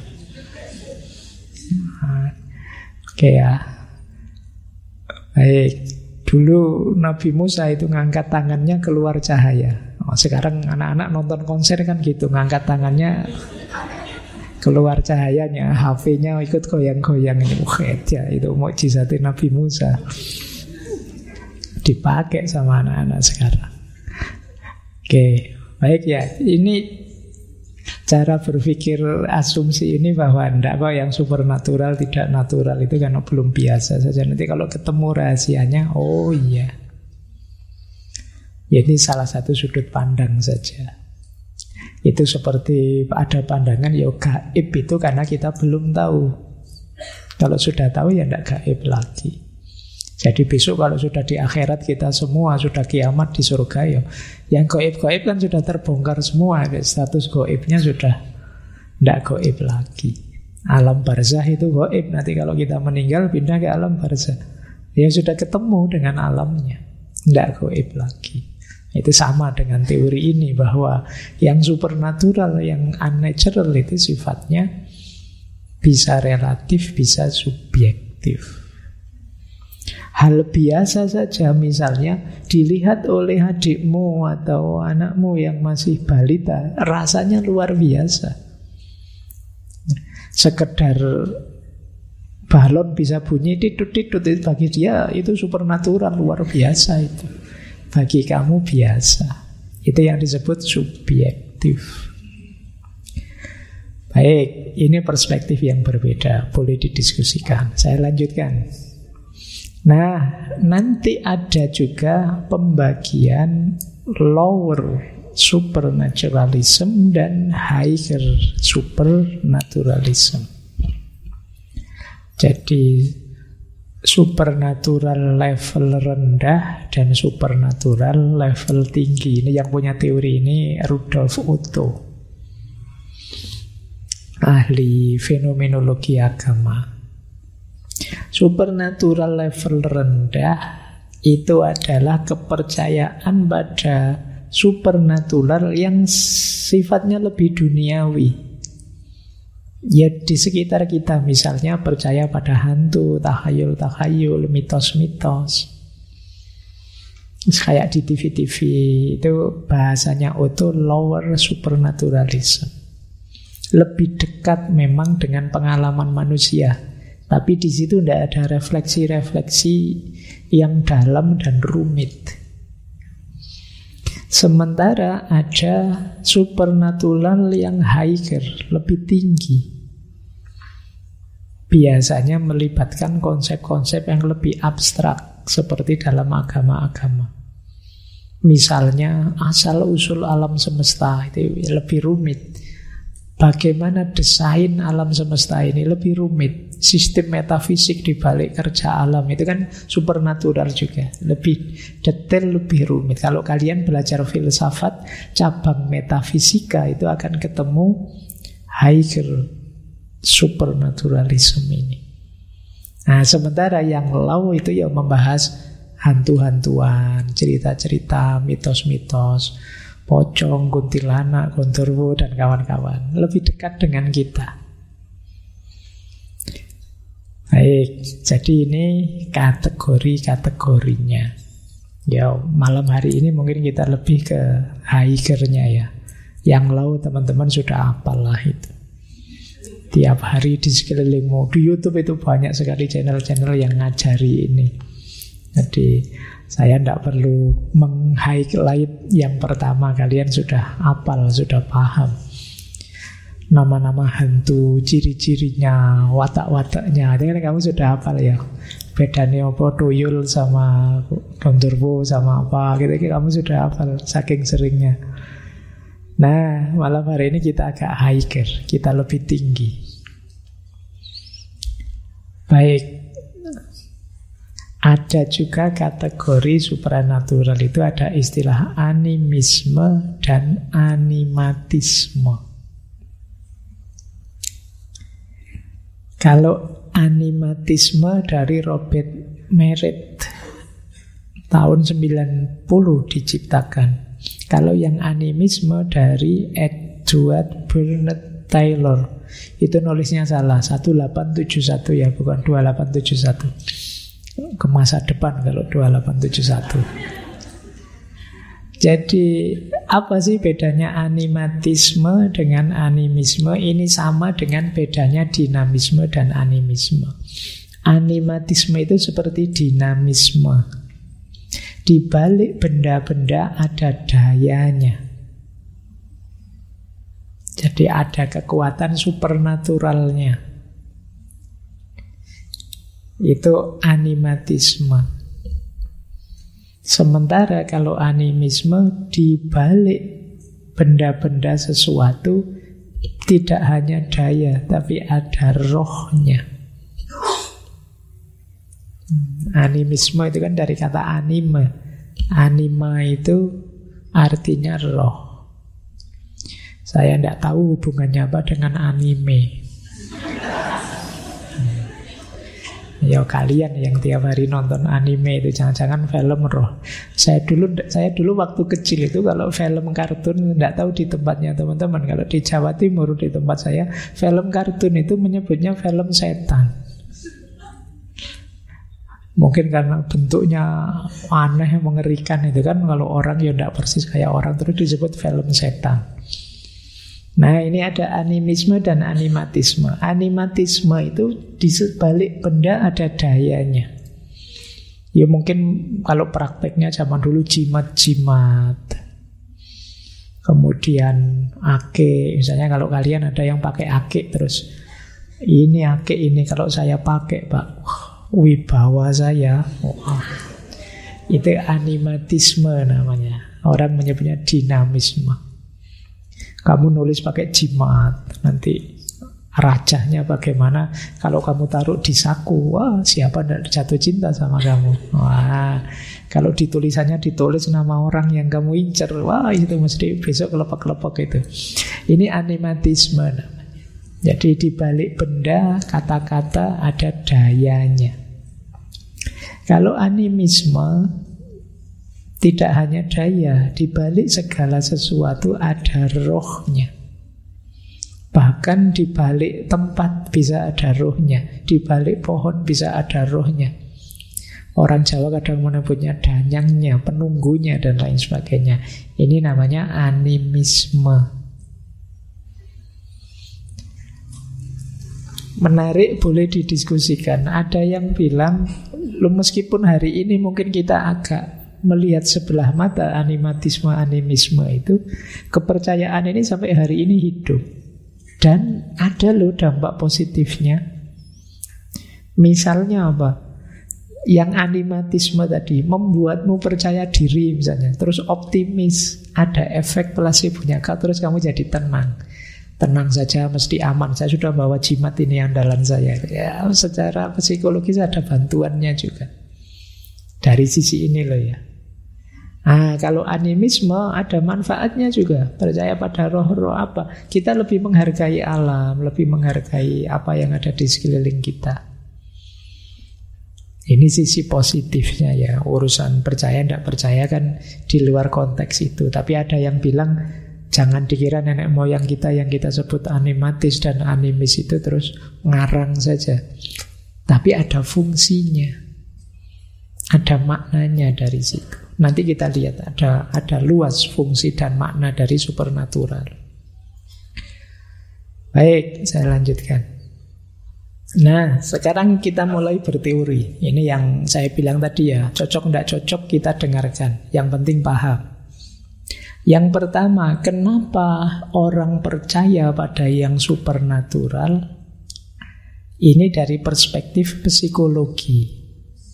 Oke ya. Baik, dulu Nabi Musa itu ngangkat tangannya keluar cahaya. Sekarang anak-anak nonton konser kan gitu, ngangkat tangannya keluar cahayanya, HP-nya ikut goyang-goyang. Ini ya, itu mukjizatnya Nabi Musa. Dipakai sama anak-anak sekarang. Oke, baik ya. Ini cara berpikir asumsi ini bahwa enggak kok yang supernatural, tidak natural itu karena belum biasa saja. Nanti kalau ketemu rahasianya, oh iya. Ini salah satu sudut pandang saja. Itu seperti ada pandangan ya gaib itu karena kita belum tahu. Kalau sudah tahu ya enggak gaib lagi. Jadi besok kalau sudah di akhirat kita semua sudah kiamat di surga ya, yang gaib-gaib kan sudah terbongkar semua, status gaibnya sudah tidak gaib lagi. Alam barzah itu gaib, nanti kalau kita meninggal pindah ke alam barzah, ya sudah ketemu dengan alamnya, tidak gaib lagi. Itu sama dengan teori ini bahwa yang supernatural, yang unnatural itu sifatnya bisa relatif, bisa subjektif. Hal biasa saja misalnya dilihat oleh adikmu atau anakmu yang masih balita, rasanya luar biasa. Sekedar balon bisa bunyi titut-titut, bagi dia itu supernatural, luar biasa itu. Bagi kamu biasa. Itu yang disebut subjektif. Baik, ini perspektif yang berbeda, boleh didiskusikan. Saya lanjutkan. Nah, nanti ada juga pembagian lower supernaturalism dan higher supernaturalism. Jadi supernatural level rendah dan supernatural level tinggi. Ini yang punya teori ini Rudolf Otto, ahli fenomenologi agama. Supernatural level rendah itu adalah kepercayaan pada supernatural yang sifatnya lebih duniawi. Ya di sekitar kita, misalnya percaya pada hantu, takhayul-takhayul, mitos-mitos. Kayak di TV-TV itu bahasanya Otto lower supernaturalism. Lebih dekat memang dengan pengalaman manusia. Tapi di situ tidak ada refleksi-refleksi yang dalam dan rumit. Sementara ada supernatural yang higher, lebih tinggi. Biasanya melibatkan konsep-konsep yang lebih abstrak, seperti dalam agama-agama. Misalnya asal-usul alam semesta itu lebih rumit. Bagaimana desain alam semesta ini lebih rumit. Sistem metafisik di balik kerja alam itu kan supernatural juga. Lebih detail, lebih rumit. Kalau kalian belajar filsafat, cabang metafisika itu akan ketemu higher supernaturalism ini. Nah, sementara yang low itu yang membahas hantu-hantuan, cerita-cerita, mitos-mitos, pocong, kuntilanak, gondorwo, dan kawan-kawan. Lebih dekat dengan kita. Baik, jadi ini kategori-kategorinya. Ya, malam hari ini mungkin kita lebih ke higher-nya ya. Yang low teman-teman sudah hafal lah itu. Tiap hari di sekelilingmu. Di YouTube itu banyak sekali channel-channel yang ngajari ini. Jadi saya tidak perlu meng-highlight yang pertama. Kalian sudah hafal, sudah paham nama-nama hantu, ciri-cirinya, watak-wataknya. Jadi kamu sudah hafal ya. Bedanya apa tuyul sama gondorwo sama apa gitu, kamu sudah hafal saking seringnya. Nah, malam hari ini kita agak higher, kita lebih tinggi. Baik. Ada juga kategori supranatural, itu ada istilah animisme dan animatisme. Kalau animatisme dari Robert Merritt tahun 90 diciptakan. Kalau yang animisme dari Edward Burnett Taylor, itu nulisnya salah, 1871 ya, bukan 2871. Ke masa depan kalau 2871. Jadi apa sih bedanya animatisme dengan animisme? Ini sama dengan bedanya dinamisme dan animisme. Animatisme itu seperti dinamisme. Di balik benda-benda ada dayanya. Jadi ada kekuatan supernaturalnya. Itu animatisme. Sementara kalau animisme, di balik benda-benda sesuatu tidak hanya daya, tapi ada rohnya. Animisme itu kan dari kata anime. Anima itu artinya roh. Saya tidak tahu hubungannya apa dengan anime. Ya kalian yang tiap hari nonton anime itu jangan-jangan film roh. Saya dulu waktu kecil itu kalau film kartun, tidak tahu di tempatnya teman-teman. Kalau di Jawa Timur di tempat saya, film kartun itu menyebutnya film setan. Mungkin karena bentuknya aneh, mengerikan itu kan. Kalau orang ya tidak persis kayak orang, terus disebut film setan. Nah, ini ada animisme dan animatisme. Animatisme itu di sebalik benda ada dayanya. Ya mungkin kalau prakteknya zaman dulu jimat-jimat. Kemudian ake, misalnya kalau kalian ada yang pakai ake, terus ini ake ini kalau saya pakai, Pak, wibawa saya. Itu animatisme namanya. Orang menyebutnya dinamisme. Kamu nulis pakai jimat, nanti rajahnya bagaimana. Kalau kamu taruh di saku, wah siapa tidak jatuh cinta sama kamu. Wah, kalau ditulisannya ditulis nama orang yang kamu incer, wah itu mesti besok kelepek-kelepek itu. Ini animatisme namanya. Jadi di balik benda, kata-kata ada dayanya. Kalau animisme tidak hanya daya, di balik segala sesuatu ada rohnya. Bahkan di balik tempat bisa ada rohnya, di balik pohon bisa ada rohnya. Orang Jawa kadang menyebutnya danyangnya, penunggunya, dan lain sebagainya. Ini namanya animisme. Menarik, boleh didiskusikan. Ada yang bilang, meskipun hari ini mungkin kita agak melihat sebelah mata animatisme, animisme itu, kepercayaan ini sampai hari ini hidup. Dan ada loh dampak positifnya. Misalnya apa? Yang animatisme tadi membuatmu percaya diri misalnya, terus optimis, ada efek placebo-nya, terus kamu jadi tenang. Tenang saja, mesti aman. Saya sudah bawa jimat ini andalan saya. Ya, secara psikologis ada bantuannya juga. Dari sisi ini loh ya. Nah, kalau animisme ada manfaatnya juga. Percaya pada roh-roh apa. Kita lebih menghargai alam, lebih menghargai apa yang ada di sekeliling kita. Ini sisi positifnya ya. Urusan percaya tidak percaya kan di luar konteks itu. Tapi ada yang bilang jangan dikira nenek moyang kita yang kita sebut animatis dan animis itu terus ngarang saja. Tapi ada fungsinya. Ada maknanya dari situ. Nanti kita lihat ada luas fungsi dan makna dari supernatural. Baik, saya lanjutkan. Nah, sekarang kita mulai berteori. Ini yang saya bilang tadi ya, cocok tidak cocok kita dengarkan. Yang penting paham. Yang pertama, kenapa orang percaya pada yang supernatural? Ini dari perspektif psikologi.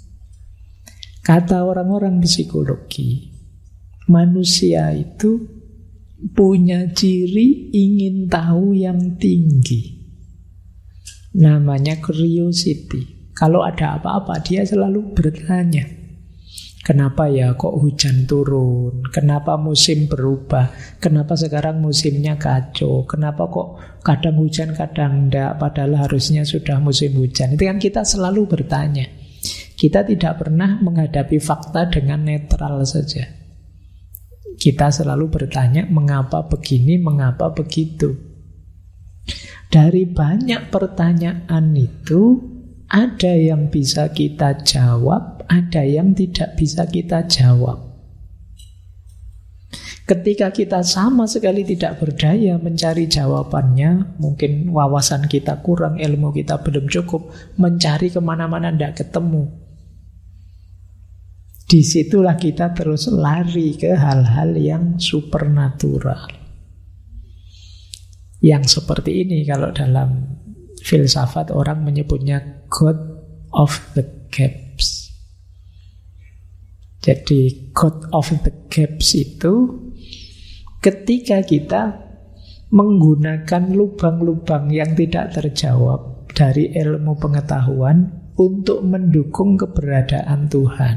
Kata orang-orang psikologi, manusia itu punya ciri ingin tahu yang tinggi. Namanya curiosity. Kalau ada apa-apa, dia selalu bertanya. Kenapa ya kok hujan turun? Kenapa musim berubah? Kenapa sekarang musimnya kacau? Kenapa kok kadang hujan kadang enggak? Padahal harusnya sudah musim hujan. Itu kan kita selalu bertanya. Kita tidak pernah menghadapi fakta dengan netral saja. Kita selalu bertanya mengapa begini, mengapa begitu. Dari banyak pertanyaan itu, ada yang bisa kita jawab, ada yang tidak bisa kita jawab. Ketika kita sama sekali tidak berdaya mencari jawabannya, mungkin wawasan kita kurang, ilmu kita belum cukup, mencari kemana-mana tidak ketemu. Disitulah kita terus lari ke hal-hal yang supernatural. Yang seperti ini kalau dalam filsafat orang menyebutnya God of the gaps. Jadi God of the gaps itu ketika kita menggunakan lubang-lubang yang tidak terjawab dari ilmu pengetahuan untuk mendukung keberadaan Tuhan.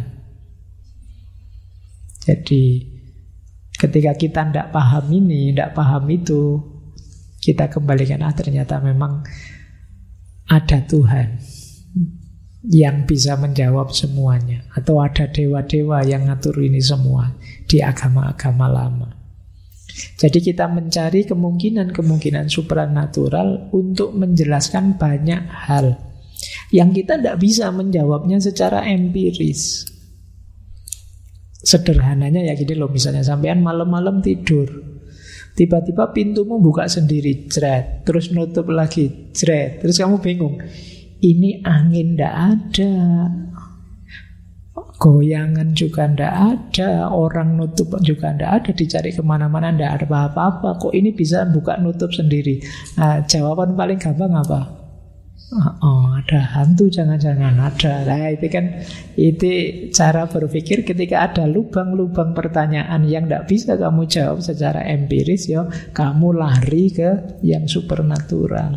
Jadi ketika kita tidak paham ini, tidak paham itu, kita kembalikan ternyata memang ada Tuhan yang bisa menjawab semuanya. Atau ada dewa-dewa yang ngatur ini semua di agama-agama lama. Jadi kita mencari kemungkinan-kemungkinan supranatural untuk menjelaskan banyak hal yang kita tidak bisa menjawabnya secara empiris. Sederhananya ya gini loh, misalnya sampean malam-malam tidur, tiba-tiba pintumu buka sendiri, jret, terus nutup lagi, jret, terus kamu bingung, ini angin ndak ada, goyangan juga ndak ada, orang nutup juga ndak ada, dicari kemana-mana ndak ada apa-apa, kok ini bisa buka nutup sendiri. Nah, jawaban paling gampang apa? Ada hantu, jangan-jangan ada. Nah, itu kan itu cara berpikir ketika ada lubang-lubang pertanyaan yang tidak bisa kamu jawab secara empiris, ya kamu lari ke yang supernatural.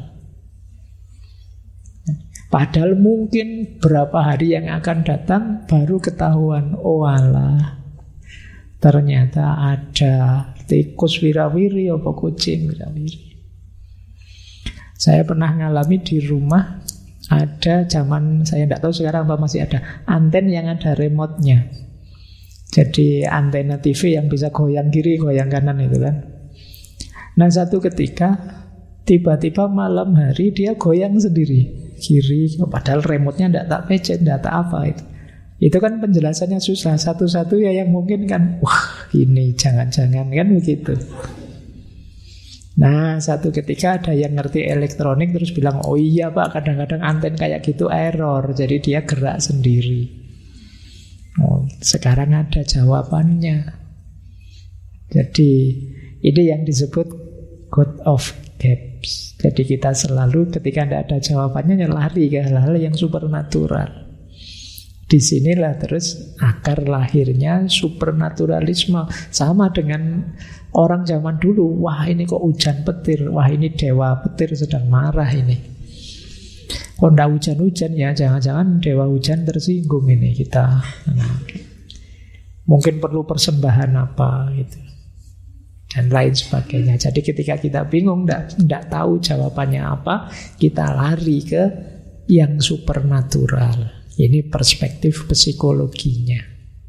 Padahal mungkin berapa hari yang akan datang baru ketahuan, oh alah, ternyata ada tikus wirawiri apa kucing wirawiri. Saya pernah ngalami di rumah ada zaman, saya tidak tahu sekarang apa masih ada, anten yang ada remote-nya. Jadi antena TV yang bisa goyang kiri, goyang kanan itu kan. Nah satu ketika tiba-tiba malam hari dia goyang sendiri kiri, padahal remote-nya tidak tak pencet, tidak tak apa itu. Itu kan penjelasannya susah. Satu-satu ya yang mungkin kan, wah ini jangan-jangan kan begitu. Nah, satu ketika ada yang ngerti elektronik terus bilang, oh iya Pak, kadang-kadang anten kayak gitu error, jadi dia gerak sendiri. Oh, sekarang ada jawabannya. Jadi ini yang disebut God of gaps. Jadi kita selalu ketika tidak ada jawabannya lari ke hal-hal yang supernatural. Disinilah terus akar lahirnya supernaturalisme. Sama dengan orang zaman dulu. Wah, ini kok hujan petir. Wah, ini dewa petir sedang marah ini. Kok tidak hujan-hujan ya? Jangan-jangan dewa hujan tersinggung ini kita. Mungkin perlu persembahan apa gitu. Dan lain sebagainya. Jadi ketika kita bingung, tidak tahu jawabannya apa, kita lari ke yang supernatural. Ini perspektif psikologinya.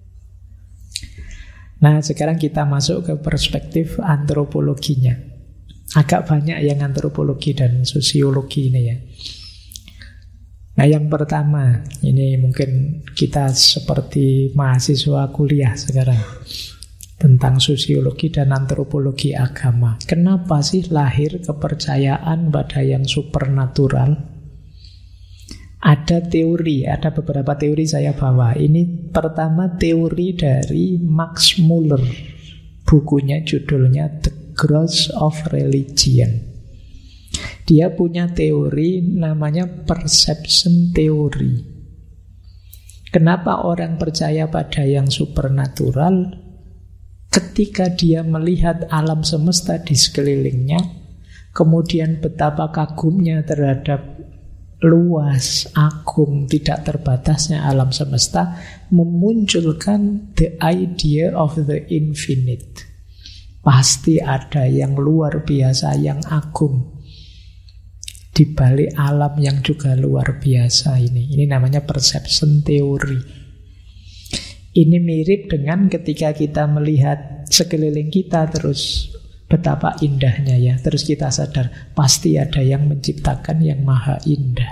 Nah, sekarang kita masuk ke perspektif antropologinya. Agak banyak yang antropologi dan sosiologi ini ya. Nah, yang pertama, ini mungkin kita seperti mahasiswa kuliah sekarang, tentang sosiologi dan antropologi agama. Kenapa sih lahir kepercayaan pada yang supernatural? Ada teori, ada beberapa teori saya bawa. Ini pertama teori dari Max Muller. Bukunya judulnya The Growth of Religion. Dia punya teori namanya perception theory. Kenapa orang percaya pada yang supernatural? Ketika dia melihat alam semesta di sekelilingnya, kemudian betapa kagumnya terhadap luas, agung, tidak terbatasnya alam semesta, memunculkan the idea of the infinite. Pasti ada yang luar biasa, yang agung di balik alam yang juga luar biasa ini. Ini namanya perception theory. Ini mirip dengan ketika kita melihat sekeliling kita terus betapa indahnya ya. Terus kita sadar pasti ada yang menciptakan yang maha indah.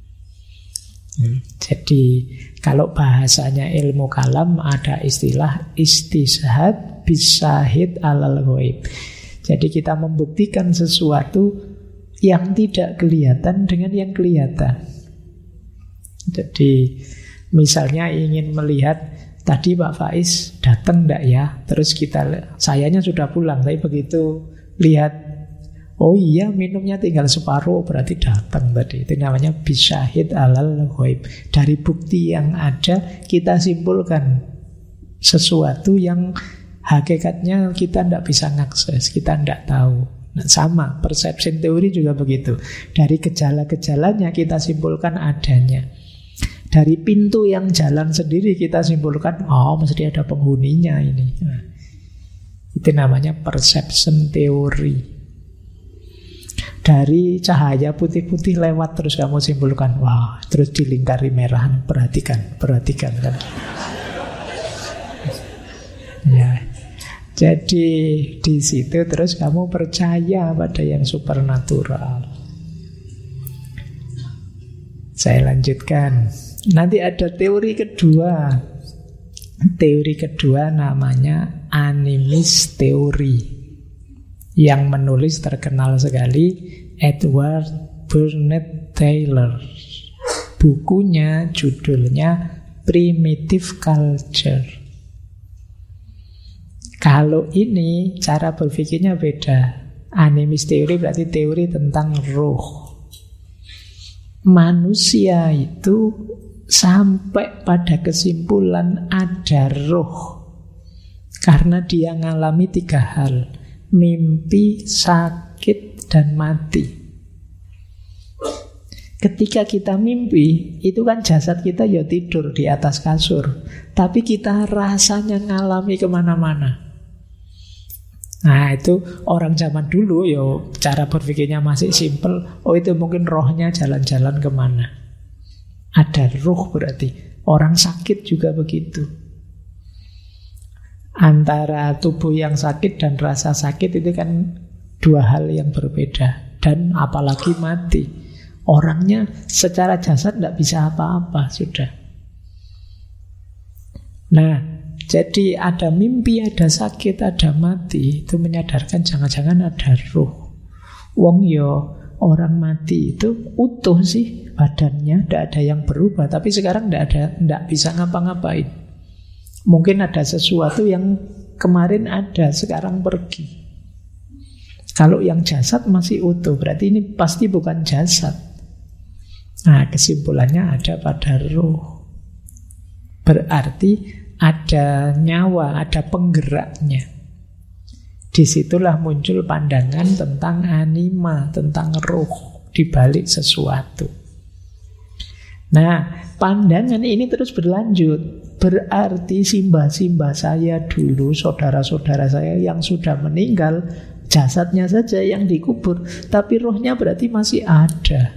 Jadi kalau bahasanya ilmu kalam ada istilah istishad bisahid alal ghaib. Jadi kita membuktikan sesuatu yang tidak kelihatan dengan yang kelihatan. Jadi misalnya ingin melihat tadi Pak Faiz datang enggak ya? Terus sayanya sudah pulang, tapi begitu lihat, oh iya minumnya tinggal separuh, berarti datang tadi. Itu namanya bisyahid alal ghaib. Dari bukti yang ada kita simpulkan sesuatu yang hakikatnya kita tidak bisa ngakses, kita tidak tahu. Nah, sama, perception theory juga begitu. Dari gejala-gejalanya kita simpulkan adanya. Dari pintu yang jalan sendiri kita simpulkan, oh mesti ada penghuninya ini. Nah, itu namanya perception theory. Dari cahaya putih-putih lewat terus kamu simpulkan, wah, terus dilingkari merah. Perhatikan kan. Ya. Jadi di situ terus kamu percaya pada yang supernatural. Saya lanjutkan. Nanti ada teori kedua. Teori kedua namanya animist theory. Yang menulis terkenal sekali Edward Burnett Taylor. Bukunya judulnya Primitive Culture. Kalau ini cara berpikirnya beda. Animist theory berarti teori tentang roh. Manusia itu sampai pada kesimpulan ada roh karena dia ngalami 3 hal: mimpi, sakit, dan mati. Ketika kita mimpi, itu kan jasad kita ya tidur di atas kasur, tapi kita rasanya ngalami kemana-mana. Nah itu orang zaman dulu ya cara berpikirnya masih simpel. Oh itu mungkin rohnya jalan-jalan kemana. Ada roh berarti. Orang sakit juga begitu. Antara tubuh yang sakit dan rasa sakit itu kan 2 hal yang berbeda. Dan apalagi mati. Orangnya secara jasad tidak bisa apa-apa sudah. Nah, jadi ada mimpi, ada sakit, ada mati. Itu menyadarkan jangan-jangan ada roh. Wong yo orang mati itu utuh sih badannya, tidak ada yang berubah. Tapi sekarang tidak bisa ngapa-ngapain. Mungkin ada sesuatu yang kemarin ada, sekarang pergi. Kalau yang jasad masih utuh, berarti ini pasti bukan jasad. Nah, kesimpulannya ada pada roh. Berarti ada nyawa, ada penggeraknya. Disitulah muncul pandangan tentang anima, tentang roh di balik sesuatu. Nah, pandangan ini terus berlanjut. Berarti simbah-simbah saya dulu, saudara-saudara saya yang sudah meninggal, jasadnya saja yang dikubur, tapi rohnya berarti masih ada.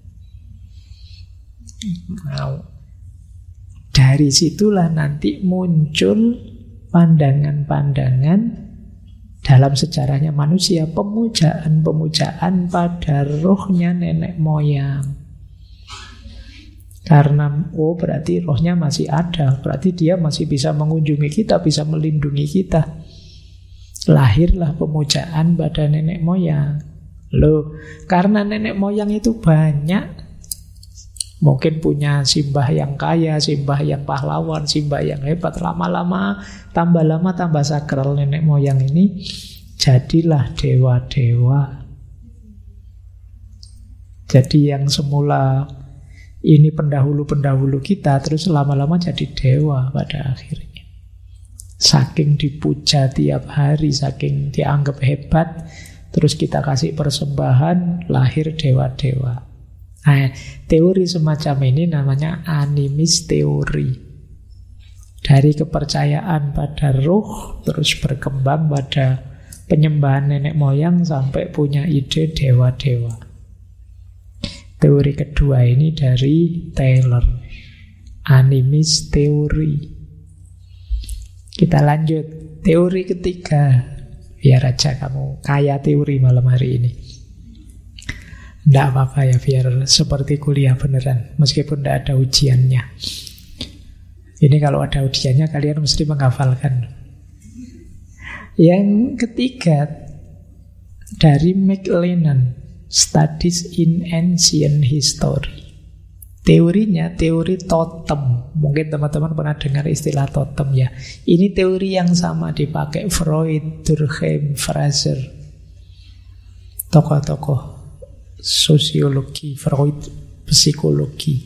Dari situlah nanti muncul pandangan-pandangan dalam sejarahnya manusia, pemujaan-pemujaan pada rohnya nenek moyang. Karena berarti rohnya masih ada, berarti dia masih bisa mengunjungi kita, bisa melindungi kita. Lahirlah pemujaan pada nenek moyang. Loh, karena nenek moyang itu banyak, mungkin punya simbah yang kaya, simbah yang pahlawan, simbah yang hebat. Lama-lama tambah sakral nenek moyang ini. Jadilah dewa-dewa. Jadi yang semula ini pendahulu-pendahulu kita, terus lama-lama jadi dewa pada akhirnya. Saking dipuja tiap hari, saking dianggap hebat, terus kita kasih persembahan, lahir dewa-dewa. Nah, teori semacam ini namanya animist teori. Dari kepercayaan pada roh, terus berkembang pada penyembahan nenek moyang sampai punya ide dewa-dewa. Teori kedua ini dari Taylor, animist teori. Kita lanjut, teori ketiga. Biar aja kamu kaya teori malam hari ini. Tidak apa-apa ya, biar seperti kuliah beneran, meskipun tidak ada ujiannya. Ini kalau ada ujiannya kalian mesti menghafalkan. Yang ketiga dari McLennan, Studies in Ancient History. Teorinya teori totem. Mungkin teman-teman pernah dengar istilah totem ya. Ini teori yang sama dipakai Freud, Durkheim, Fraser. Tokoh-tokoh sosiologi, Freud, psikologi.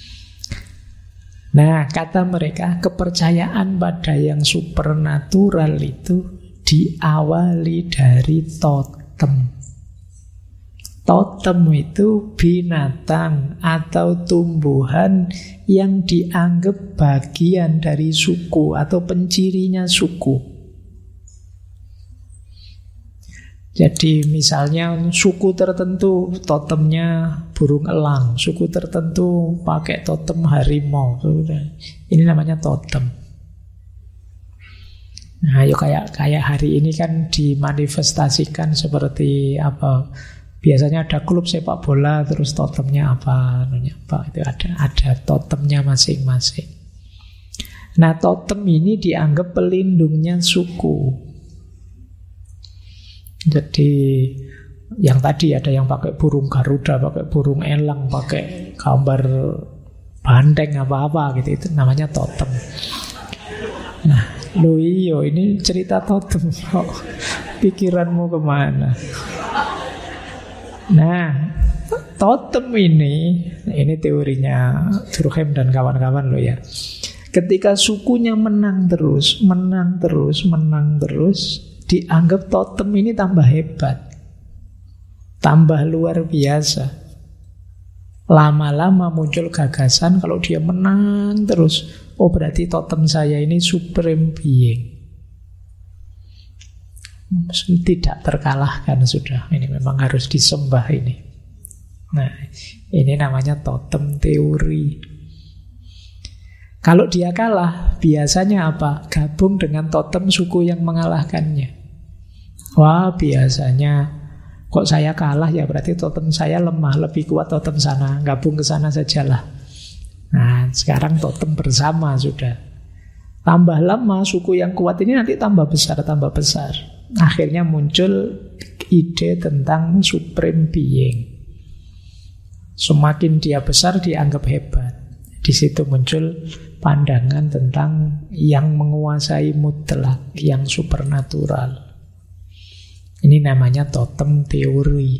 Nah, kata mereka kepercayaan pada yang supernatural itu diawali dari totem. Totem itu binatang atau tumbuhan yang dianggap bagian dari suku atau pencirinya suku. Jadi misalnya suku tertentu totemnya burung elang, suku tertentu pakai totem harimau. Ini namanya totem. Nah, yuk kayak hari ini kan dimanifestasikan seperti apa? Biasanya ada klub sepak bola, terus totemnya apa, itu ada totemnya masing-masing. Nah, totem ini dianggap pelindungnya suku. Jadi yang tadi ada yang pakai burung garuda, pakai burung elang, pakai gambar banteng apa-apa gitu, itu namanya totem. Nah, lo iyo ini cerita totem, pikiranmu kemana? Nah, totem ini teorinya Durkheim dan kawan-kawan lo ya. Ketika sukunya menang terus, dianggap totem ini tambah hebat, tambah luar biasa. Lama-lama muncul gagasan kalau dia menang terus, oh berarti totem saya ini supreme being, tidak terkalahkan sudah. Ini memang harus disembah ini. Nah, ini namanya totem teori. Kalau dia kalah, biasanya apa? Gabung dengan totem suku yang mengalahkannya. Wah, biasanya kok saya kalah ya berarti totem saya lemah, lebih kuat totem sana, gabung ke sana sajalah. Nah, sekarang totem bersama sudah. Tambah lama suku yang kuat ini nanti tambah besar. Akhirnya muncul ide tentang supreme being. Semakin dia besar dianggap hebat. Di situ muncul pandangan tentang yang menguasai mutlak, yang supernatural. Ini namanya totem teori.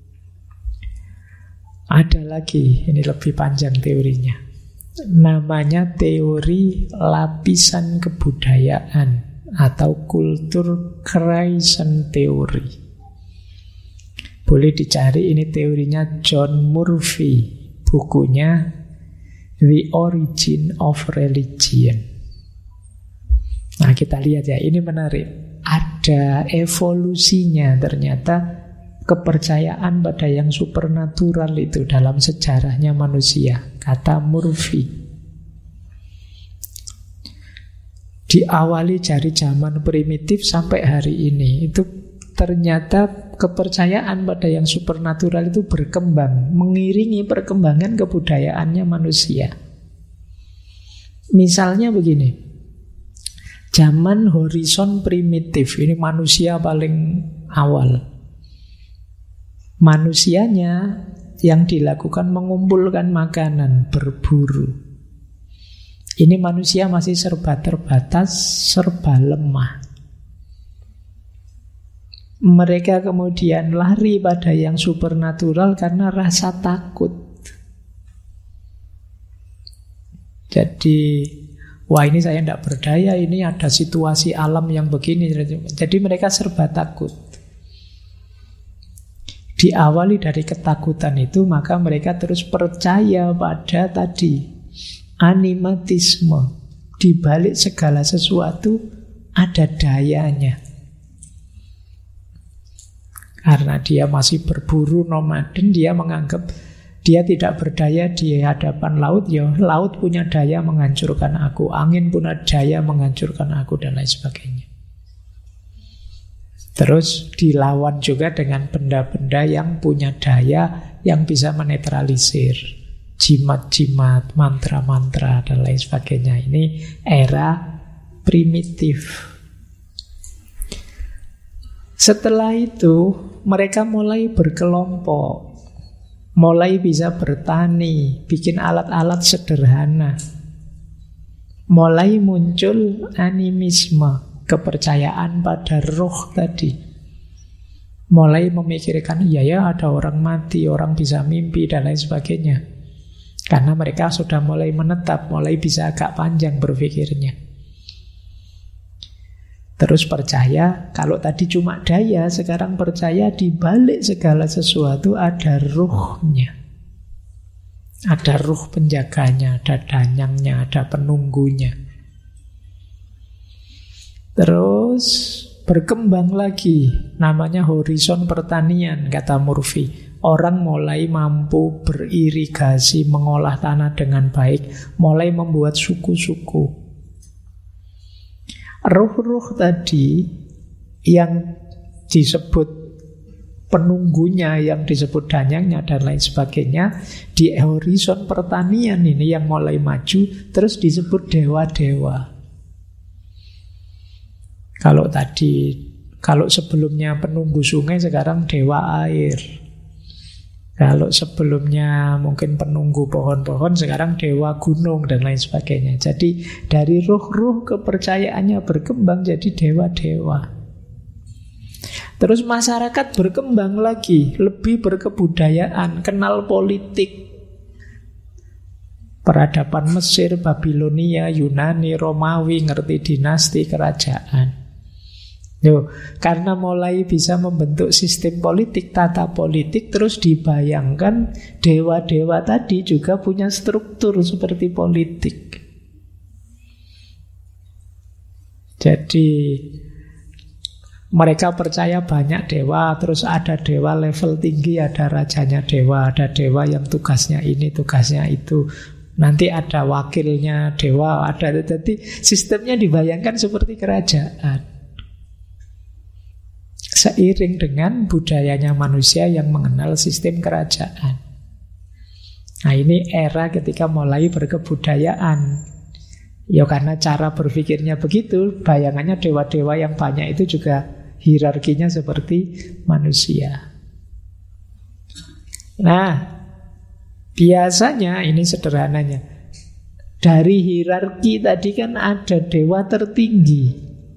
Ada lagi, ini lebih panjang teorinya. Namanya teori lapisan kebudayaan atau kultur kreisen teori. Boleh dicari, ini teorinya John Murphy, bukunya The Origin of Religion. Nah, kita lihat ya, ini menarik. Ada evolusinya ternyata kepercayaan pada yang supernatural itu dalam sejarahnya manusia, kata Murphy. Diawali dari zaman primitif sampai hari ini, itu ternyata kepercayaan pada yang supernatural itu berkembang, mengiringi perkembangan kebudayaannya manusia. Misalnya begini, zaman horizon primitif, ini manusia paling awal. Manusianya yang dilakukan mengumpulkan makanan, berburu. Ini manusia masih serba terbatas, serba lemah. Mereka kemudian lari pada yang supernatural karena rasa takut. Jadi, wah ini saya tidak berdaya, ini ada situasi alam yang begini. Jadi mereka serba takut. Diawali dari ketakutan itu, maka mereka terus percaya pada tadi animatisme. Di balik segala sesuatu ada dayanya. Karena dia masih berburu nomaden, dia menganggap dia tidak berdaya di hadapan laut. Ya, laut punya daya menghancurkan aku, angin punya daya menghancurkan aku, dan lain sebagainya. Terus dilawan juga dengan benda-benda yang punya daya, yang bisa menetralisir. Jimat-jimat, mantra-mantra, dan lain sebagainya. Ini era primitif. Setelah itu mereka mulai berkelompok, mulai bisa bertani, bikin alat-alat sederhana. Mulai muncul animisme, kepercayaan pada roh tadi. Mulai memikirkan, ya ada orang mati, orang bisa mimpi, dan lain sebagainya. Karena mereka sudah mulai menetap, mulai bisa agak panjang berpikirnya. Terus percaya, kalau tadi cuma daya, sekarang percaya di balik segala sesuatu ada ruhnya. Ada ruh penjaganya, ada danyangnya, ada penunggunya. Terus berkembang lagi, namanya horizon pertanian, kata Murphy. Orang mulai mampu beririgasi, mengolah tanah dengan baik, mulai membuat suku-suku. Ruh-ruh tadi yang disebut penunggunya, yang disebut danyangnya, dan lain sebagainya, di horizon pertanian ini yang mulai maju, terus disebut dewa-dewa. Kalau sebelumnya penunggu sungai, sekarang dewa air. Kalau sebelumnya mungkin penunggu pohon-pohon, sekarang dewa gunung, dan lain sebagainya. Jadi dari ruh-ruh kepercayaannya berkembang jadi dewa-dewa. Terus masyarakat berkembang lagi, lebih berkebudayaan, kenal politik. Peradaban Mesir, Babilonia, Yunani, Romawi, ngerti dinasti kerajaan. Karena mulai bisa membentuk sistem politik, tata politik, terus dibayangkan dewa-dewa tadi juga punya struktur seperti politik. Jadi mereka percaya banyak dewa, terus ada dewa level tinggi, ada rajanya dewa, ada dewa yang tugasnya ini, tugasnya itu. Nanti ada wakilnya dewa, ada. Jadi sistemnya dibayangkan seperti kerajaan. Seiring dengan budayanya manusia yang mengenal sistem kerajaan. Nah, ini era ketika mulai berkebudayaan. Ya karena cara berpikirnya begitu, bayangannya dewa-dewa yang banyak itu juga hierarkinya seperti manusia. Nah, biasanya ini sederhananya, Dari hierarki tadi kan ada dewa tertinggi.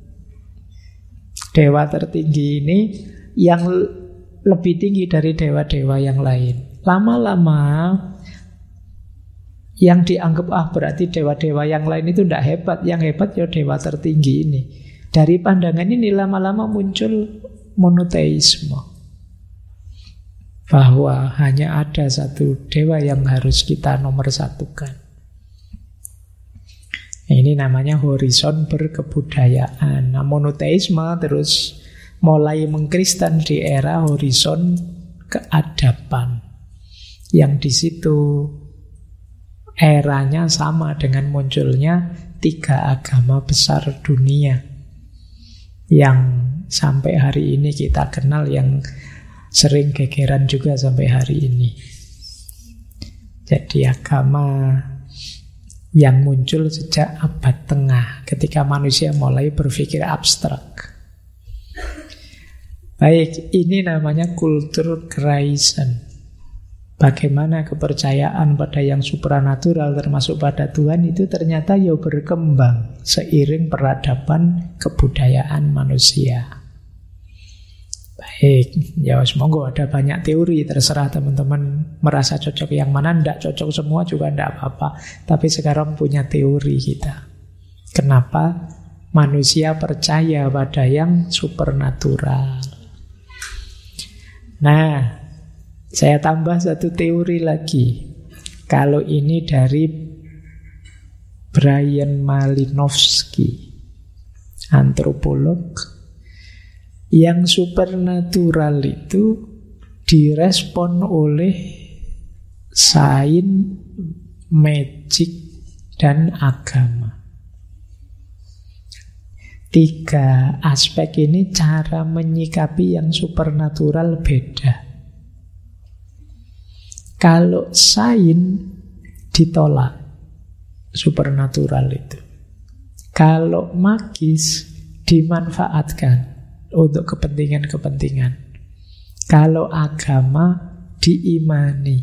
Dewa tertinggi ini yang lebih tinggi dari dewa-dewa yang lain. Lama-lama yang dianggap berarti dewa-dewa yang lain itu tidak hebat. Yang hebat ya dewa tertinggi ini. Dari pandangan ini lama-lama muncul monoteisme, bahwa hanya ada satu dewa yang harus kita nomor satukan. Ini namanya horizon berkebudayaan. Nah, monoteisme terus mulai mengkristen di era horizon keadaban, yang di situ eranya sama dengan munculnya 3 agama besar dunia yang sampai hari ini kita kenal, yang sering gegeran juga sampai hari ini. Jadi agama yang muncul sejak abad tengah, ketika manusia mulai berpikir abstrak. Baik, ini namanya kultur Kristen. Bagaimana kepercayaan pada yang supranatural termasuk pada Tuhan itu ternyata ya berkembang seiring peradaban kebudayaan manusia. Baik, ya semoga ada banyak teori, terserah teman-teman merasa cocok yang mana, tidak cocok semua juga tidak apa-apa. Tapi sekarang punya teori kita. Kenapa manusia percaya pada yang supernatural? Nah, saya tambah satu teori lagi. Kalau ini dari Brian Malinowski, antropolog, yang supernatural itu direspon oleh sains, magic, dan agama. 3 aspek ini cara menyikapi yang supernatural beda. Kalau sains ditolak supernatural itu. Kalau magis dimanfaatkan untuk kepentingan-kepentingan. Kalau agama diimani.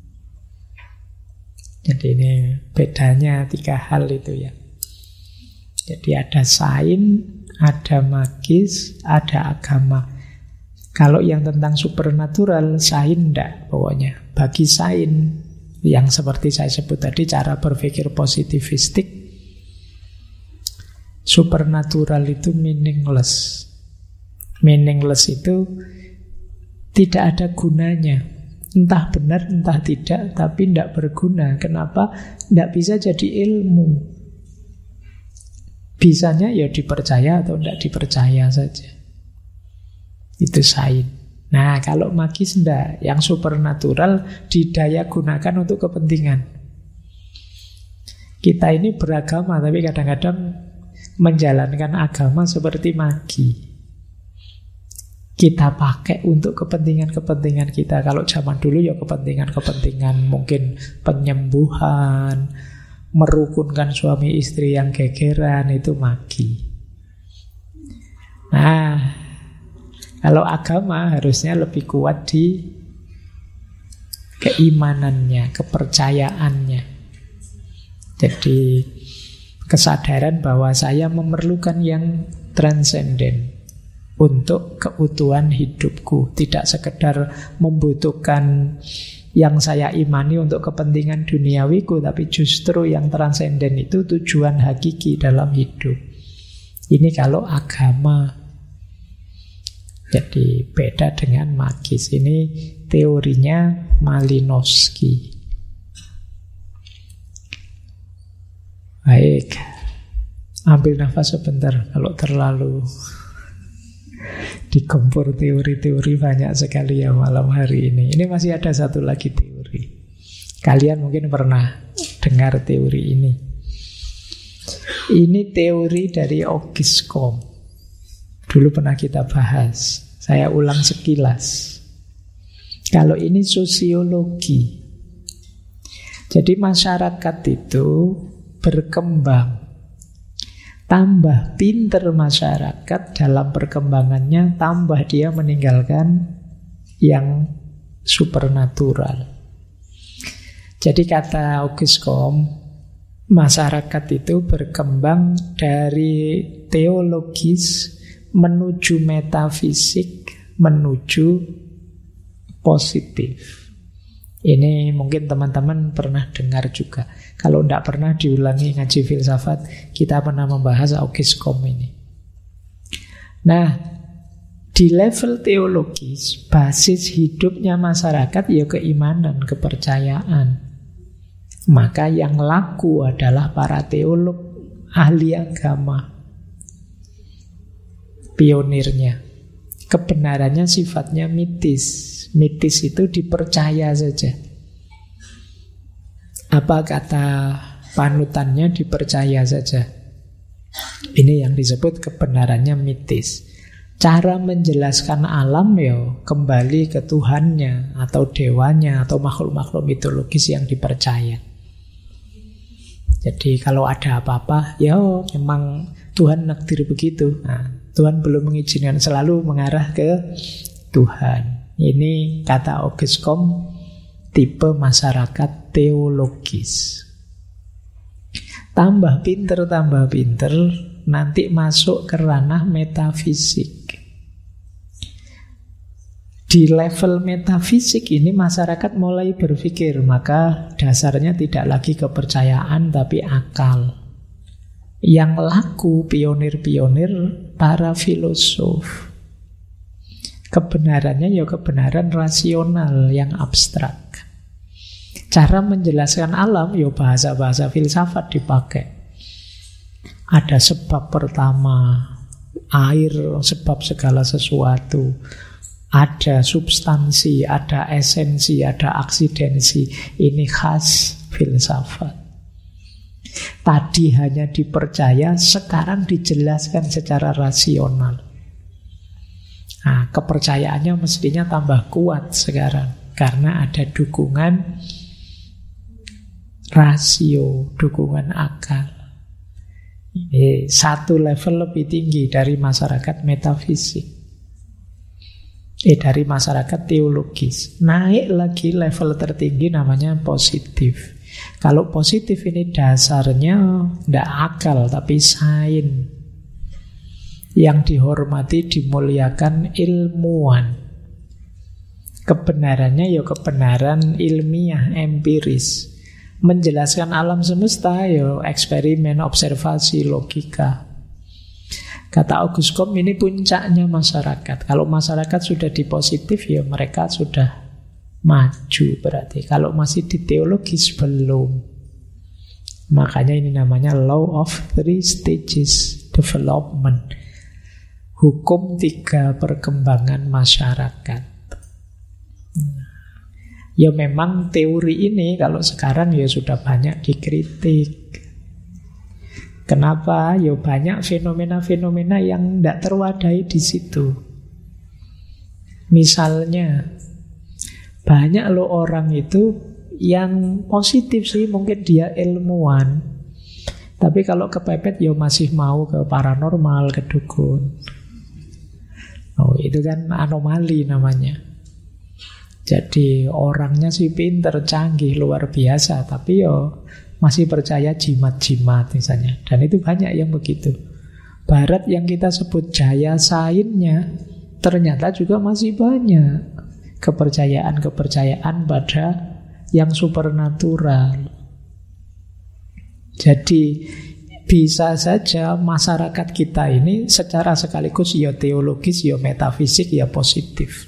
Jadi ini bedanya 3 hal itu ya. Jadi ada sains, ada magis, ada agama. Kalau yang tentang supernatural, sains enggak pokoknya. Bagi sains, yang seperti saya sebut tadi, cara berpikir positivistik, supernatural itu meaningless. Meaningless itu tidak ada gunanya. Entah benar, entah tidak, tapi tidak berguna. Kenapa? Tidak bisa jadi ilmu. Bisanya ya dipercaya atau tidak dipercaya saja. Itu sains. Nah, kalau magis enggak. Yang supernatural didaya gunakan untuk kepentingan. Kita ini beragama, tapi kadang-kadang menjalankan agama seperti magi. Kita pakai untuk kepentingan-kepentingan kita. Kalau zaman dulu ya kepentingan-kepentingan mungkin penyembuhan, merukunkan suami istri yang gegeran, itu magi. Nah, kalau agama harusnya lebih kuat di keimanannya, kepercayaannya. Jadi kesadaran bahwa saya memerlukan yang transenden untuk keutuhan hidupku. Tidak sekedar membutuhkan yang saya imani untuk kepentingan duniawiku, tapi justru yang transenden itu tujuan hakiki dalam hidup. Ini kalau agama. Jadi beda dengan magis. Ini teorinya Malinowski. Baik, ambil nafas sebentar. Kalau terlalu digempur teori-teori banyak sekali ya malam hari ini. Ini masih ada satu lagi teori. Kalian mungkin pernah dengar teori ini. Ini teori dari Auguste Comte. Dulu pernah kita bahas. Saya ulang sekilas. Kalau ini sosiologi. Jadi masyarakat itu berkembang. Tambah pinter masyarakat dalam perkembangannya, tambah dia meninggalkan yang supernatural. Jadi kata Auguste Comte, masyarakat itu berkembang dari teologis menuju metafisik, menuju positif. Ini mungkin teman-teman pernah dengar juga. Kalau tidak pernah, diulangi ngaji filsafat. Kita pernah membahas Augiscom ini. Nah, di level teologis, basis hidupnya masyarakat ya keimanan, kepercayaan. Maka yang laku adalah para teolog, ahli agama, pionirnya. Kebenarannya sifatnya mitis. Mitis itu dipercaya saja. Apa kata panutannya, dipercaya saja. Ini yang disebut kebenarannya mitis. Cara menjelaskan alam ya kembali ke Tuhannya atau dewanya atau makhluk-makhluk mitologis yang dipercaya. Jadi kalau ada apa-apa, ya memang Tuhan nakdir begitu. Nah, Tuhan belum mengizinkan, selalu mengarah ke Tuhan. Ini kata Augiscom, tipe masyarakat teologis. Tambah pinter, nanti masuk ke ranah metafisik. Di level metafisik ini masyarakat mulai berpikir, maka dasarnya tidak lagi kepercayaan tapi akal. Yang laku pionir-pionir para filosof. Kebenarannya ya kebenaran rasional yang abstrak. Cara menjelaskan alam ya bahasa-bahasa filsafat dipakai. Ada sebab pertama, air sebab segala sesuatu. Ada substansi, ada esensi, ada aksidensi. Ini khas filsafat. Tadi hanya dipercaya, sekarang dijelaskan secara rasional. Nah, kepercayaannya mestinya tambah kuat sekarang karena ada dukungan rasio, dukungan akal. Ini satu level lebih tinggi dari masyarakat metafisik. Dari masyarakat teologis. Naik lagi level tertinggi namanya positif. Kalau positif ini dasarnya tidak akal tapi sains. Yang dihormati, dimuliakan ilmuwan. Kebenarannya ya kebenaran ilmiah, empiris. Menjelaskan alam semesta ya eksperimen, observasi, logika. Kata Augiscom, ini puncaknya masyarakat. Kalau masyarakat sudah di positif ya mereka sudah maju berarti. Kalau masih di teologis belum. Makanya ini namanya law of 3 stages development. Hukum 3 perkembangan masyarakat. Ya memang teori ini kalau sekarang ya sudah banyak dikritik. Kenapa? Ya banyak fenomena-fenomena yang tidak terwadai di situ. Misalnya, banyak loh orang itu yang positif sih, mungkin dia ilmuwan. Tapi kalau kepepet ya masih mau ke paranormal, ke dukun. Oh, itu kan anomali namanya. Jadi orangnya sih pinter, canggih, luar biasa, tapi yo masih percaya jimat-jimat misalnya. Dan itu banyak yang begitu. Barat yang kita sebut jaya sainsnya ternyata juga masih banyak kepercayaan-kepercayaan pada yang supernatural. Jadi bisa saja masyarakat kita ini secara sekaligus ya teologis, ya metafisik, ya positif.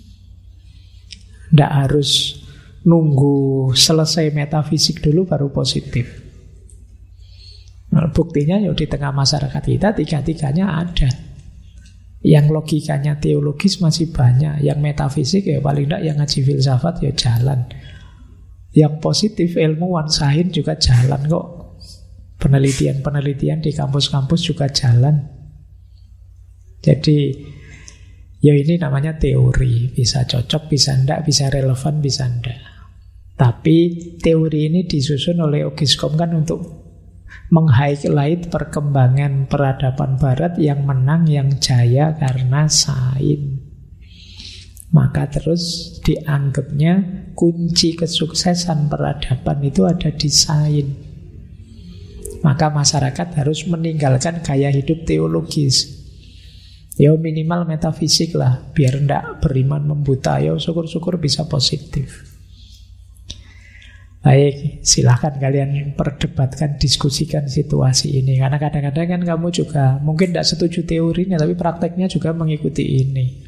Tidak harus nunggu selesai metafisik dulu baru positif. Nah, buktinya ya di tengah masyarakat kita tiga-tiganya ada. Yang logikanya teologis masih banyak. Yang metafisik ya paling tidak yang ngaji filsafat ya jalan. Yang positif ilmuwan sains juga jalan kok. Penelitian-penelitian di kampus-kampus juga jalan. Jadi ya ini namanya teori. Bisa cocok, bisa enggak, bisa relevan, bisa enggak. Tapi teori ini disusun oleh Augiscom kan untuk meng-highlight perkembangan peradaban barat yang menang, yang jaya karena sains. Maka terus dianggapnya kunci kesuksesan peradaban itu ada di sains. maka masyarakat harus meninggalkan gaya hidup teologis. Ya minimal metafisik lah, biar ndak beriman membuta. Ya syukur-syukur bisa positif. Baik, silahkan kalian perdebatkan, diskusikan situasi ini. Karena kadang-kadang kan kamu juga mungkin tidak setuju teorinya, tapi prakteknya juga mengikuti ini.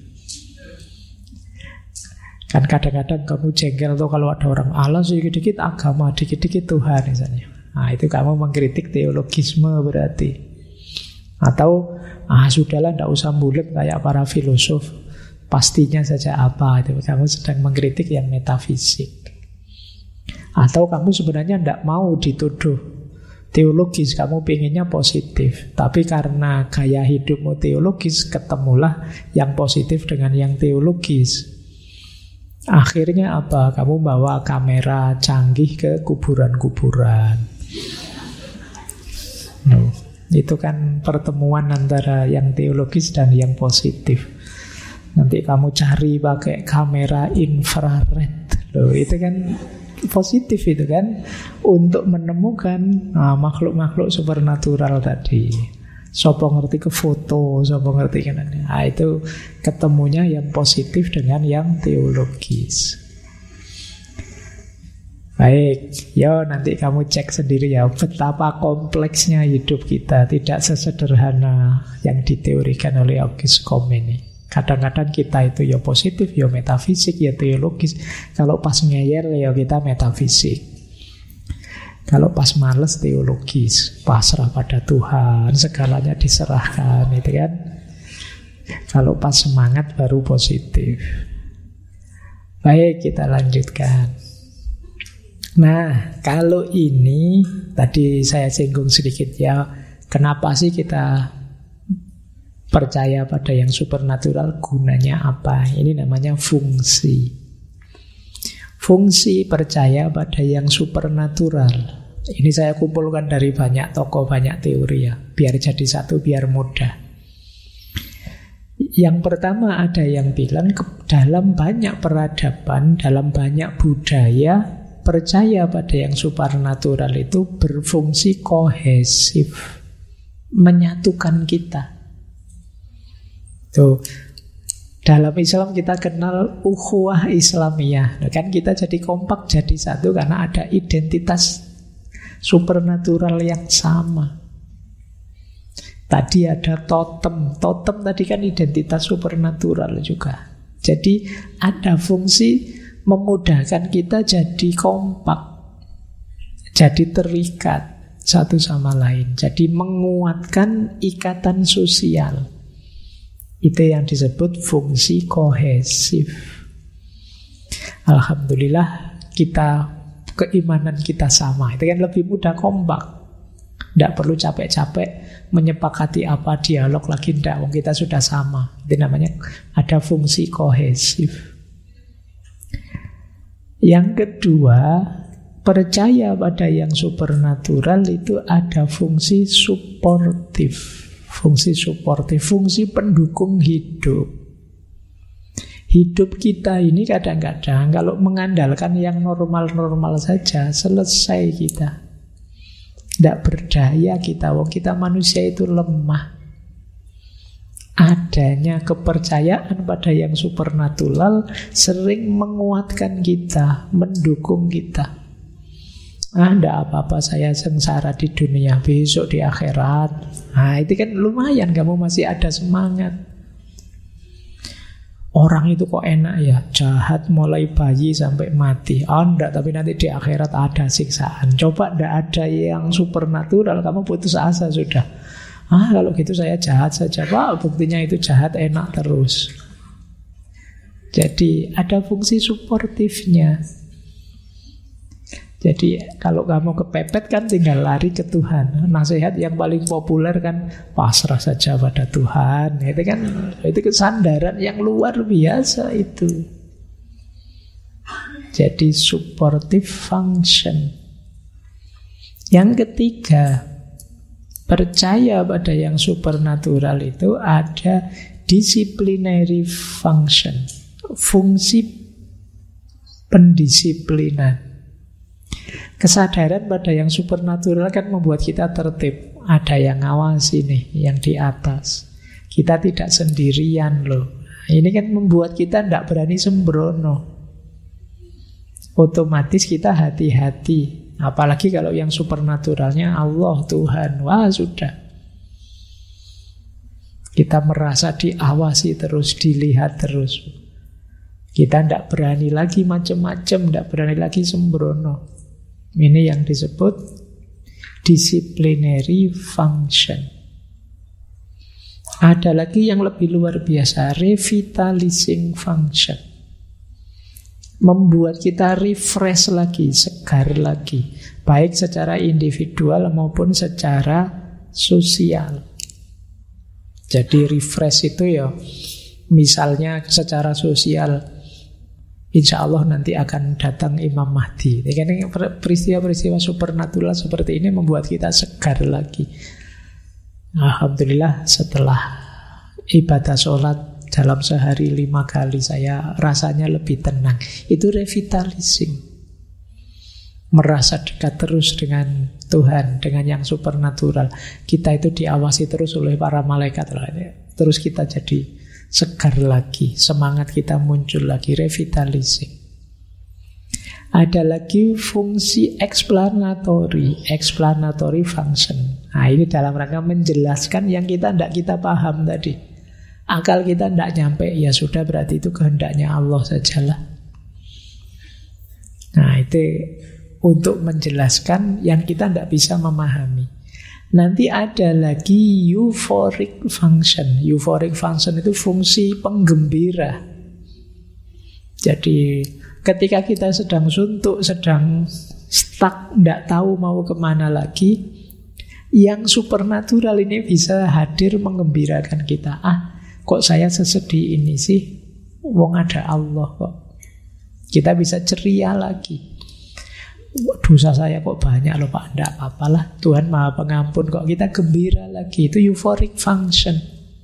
Kan kadang-kadang kamu jengkel tuh kalau ada orang Allah sedikit-dikit agama, dikit-dikit Tuhan misalnya. Nah itu kamu mengkritik teologisme berarti. Atau sudahlah tidak usah bulet kayak para filosof, pastinya saja apa. Itu kamu sedang mengkritik yang metafisik. Atau kamu sebenarnya tidak mau dituduh teologis, kamu pengennya positif. Tapi karena gaya hidupmu teologis, ketemulah yang positif dengan yang teologis. Akhirnya apa? Kamu bawa kamera canggih ke kuburan-kuburan. Itu kan pertemuan antara yang teologis dan yang positif. Nanti kamu cari pakai kamera infrared. Itu kan positif itu kan, untuk menemukan makhluk-makhluk supernatural tadi. Sopo ngerti ke foto, sopo ngerti kan. Itu ketemunya yang positif dengan yang teologis. Baik, nanti kamu cek sendiri ya betapa kompleksnya hidup kita, tidak sesederhana yang diteorikan oleh Auguste Comte ini. Kadang-kadang kita itu ya positif, ya metafisik, ya teologis. Kalau pas ngeyel ya kita metafisik. Kalau pas males teologis, pasrah pada Tuhan, segalanya diserahkan, itu kan. Kalau pas semangat baru positif. Baik, kita lanjutkan. Nah, kalau ini tadi saya singgung sedikit ya, kenapa sih kita percaya pada yang supernatural, gunanya apa? Ini namanya fungsi. Fungsi percaya pada yang supernatural. Ini saya kumpulkan dari banyak tokoh, banyak teori ya, biar jadi satu, biar mudah. Yang pertama ada yang bilang dalam banyak peradaban, dalam banyak budaya, percaya pada yang supernatural itu berfungsi kohesif, menyatukan kita. Tuh, dalam Islam kita kenal ukhuwah Islamiyah. Kan kita jadi kompak, jadi satu karena ada identitas supernatural yang sama. Tadi ada totem. Totem tadi kan identitas supernatural juga. Jadi ada fungsi memudahkan kita jadi kompak, jadi terikat satu sama lain. Jadi menguatkan ikatan sosial. Itu yang disebut fungsi kohesif. Alhamdulillah keimanan kita sama. Itu kan lebih mudah kompak. Tidak perlu capek-capek menyepakati apa dialog lagi, tidak. Kita sudah sama. Itu namanya ada fungsi kohesif. Yang kedua, percaya pada yang supernatural itu ada fungsi suportif. Fungsi suportif, fungsi pendukung hidup. Hidup kita ini kadang-kadang kalau mengandalkan yang normal-normal saja, selesai kita. Tidak berdaya kita, wong kita manusia itu lemah. Adanya kepercayaan pada yang supernatural sering menguatkan kita, mendukung kita. Tidak apa-apa, saya sengsara di dunia, besok di akhirat. Itu kan lumayan, kamu masih ada semangat. Orang itu kok enak ya, jahat mulai bayi sampai mati. Enggak, tapi nanti di akhirat ada siksaan. Coba tidak ada yang supernatural, kamu putus asa sudah. Kalau gitu saya jahat saja. Pak, buktinya itu jahat enak terus. Jadi ada fungsi suportifnya. Jadi kalau kamu kepepet kan tinggal lari ke Tuhan. Nasihat yang paling populer kan pasrah saja pada Tuhan. Itu kesandaran yang luar biasa itu. Jadi supportive function. Yang ketiga, percaya pada yang supernatural itu ada disciplinary function. Fungsi pendisiplinan. Kesadaran pada yang supernatural kan membuat kita tertib. Ada yang ngawasi nih, yang di atas. Kita tidak sendirian loh. Ini kan membuat kita tidak berani sembrono. Otomatis kita hati-hati. Apalagi kalau yang supernaturalnya Allah, Tuhan. Wah, sudah. Kita merasa diawasi terus, dilihat terus. Kita tidak berani lagi macam-macam, tidak berani lagi sembrono. Ini yang disebut disciplinary function. Ada lagi yang lebih luar biasa, revitalizing function. Membuat kita refresh lagi, segar lagi, baik secara individual maupun secara sosial. Jadi refresh itu ya, misalnya secara sosial, insya Allah nanti akan datang Imam Mahdi. Ini peristiwa-peristiwa supernatural seperti ini membuat kita segar lagi. Alhamdulillah setelah ibadah sholat dalam sehari 5 kali saya rasanya lebih tenang. Itu revitalizing. Merasa dekat terus dengan Tuhan, dengan yang supernatural. Kita itu diawasi terus oleh para malaikat. Terus kita jadi segar lagi, semangat kita muncul lagi, revitalizing. Ada lagi fungsi explanatory function. Nah, ini dalam rangka menjelaskan yang kita paham tadi. Akal kita tidak nyampe, ya sudah berarti itu kehendaknya Allah sajalah. Nah, itu untuk menjelaskan yang kita tidak bisa memahami. Nanti ada lagi euphoric function. Euphoric function itu fungsi penggembira. Jadi ketika kita sedang suntuk, sedang stuck, tidak tahu mau kemana lagi, yang supernatural ini bisa hadir menggembirakan kita. Kok saya sesedih ini sih? Wong ada Allah kok. Kita bisa ceria lagi. Dosa saya kok banyak loh Pak. Tidak apa-apalah, Tuhan Maha Pengampun kok. Kita gembira lagi. Itu euphoric function.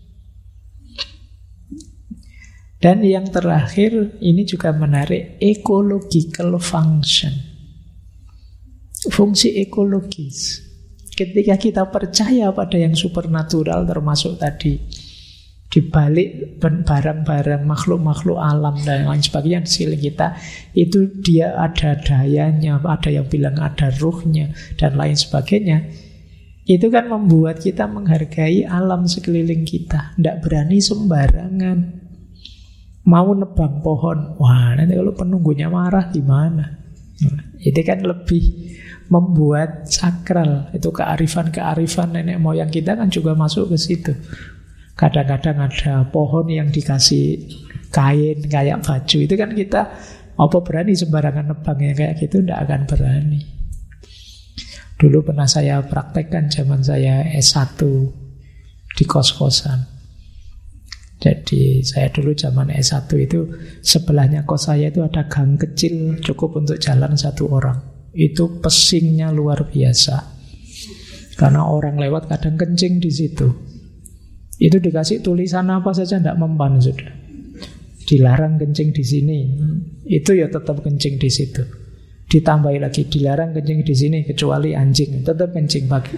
Dan yang terakhir, ini juga menarik, ecological function. Fungsi ekologis. Ketika kita percaya pada yang supernatural, termasuk tadi di balik barang-barang makhluk-makhluk alam dan lain sebagainya di sini kita, itu dia ada dayanya, ada yang bilang ada ruhnya dan lain sebagainya. Itu kan membuat kita menghargai alam sekeliling kita, tidak berani sembarangan. Mau nebang pohon, wah nanti kalau penunggunya marah gimana? Itu kan lebih membuat sakral. Itu kearifan-kearifan nenek moyang kita kan juga masuk ke situ. Kadang-kadang ada pohon yang dikasih kain kayak baju. Itu kan kita apa berani sembarangan nebang yang kayak gitu? Tidak akan berani. Dulu pernah saya praktekkan zaman saya S1 di kos-kosan. Jadi saya dulu zaman S1 itu sebelahnya kos saya itu ada gang kecil cukup untuk jalan 1 orang. Itu pesingnya luar biasa. Karena orang lewat kadang kencing di situ. Itu dikasih tulisan apa saja tidak mempan sudah. Dilarang kencing di sini. Itu ya tetap kencing di situ. Ditambahi lagi dilarang kencing di sini kecuali anjing. Tetap kencing pagi.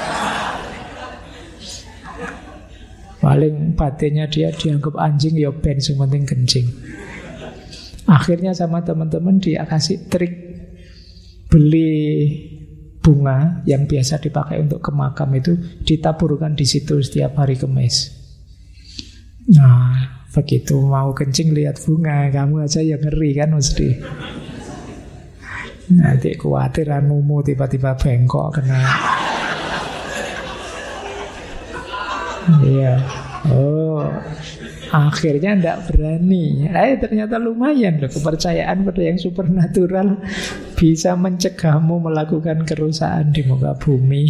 Paling batinnya dia dianggap anjing ya ben yang penting kencing. Akhirnya sama teman-teman dia kasih trik beli bunga yang biasa dipakai untuk ke makam itu ditaburkan di situ setiap hari Kamis. Nah, begitu mau kencing lihat bunga, kamu aja yang ngeri kan mesti. Nanti khawatir anumu tiba-tiba bengkok kena. Iya. Oh, akhirnya tidak berani. Ternyata lumayan loh, kepercayaan pada yang supernatural bisa mencegahmu melakukan kerusakan di muka bumi.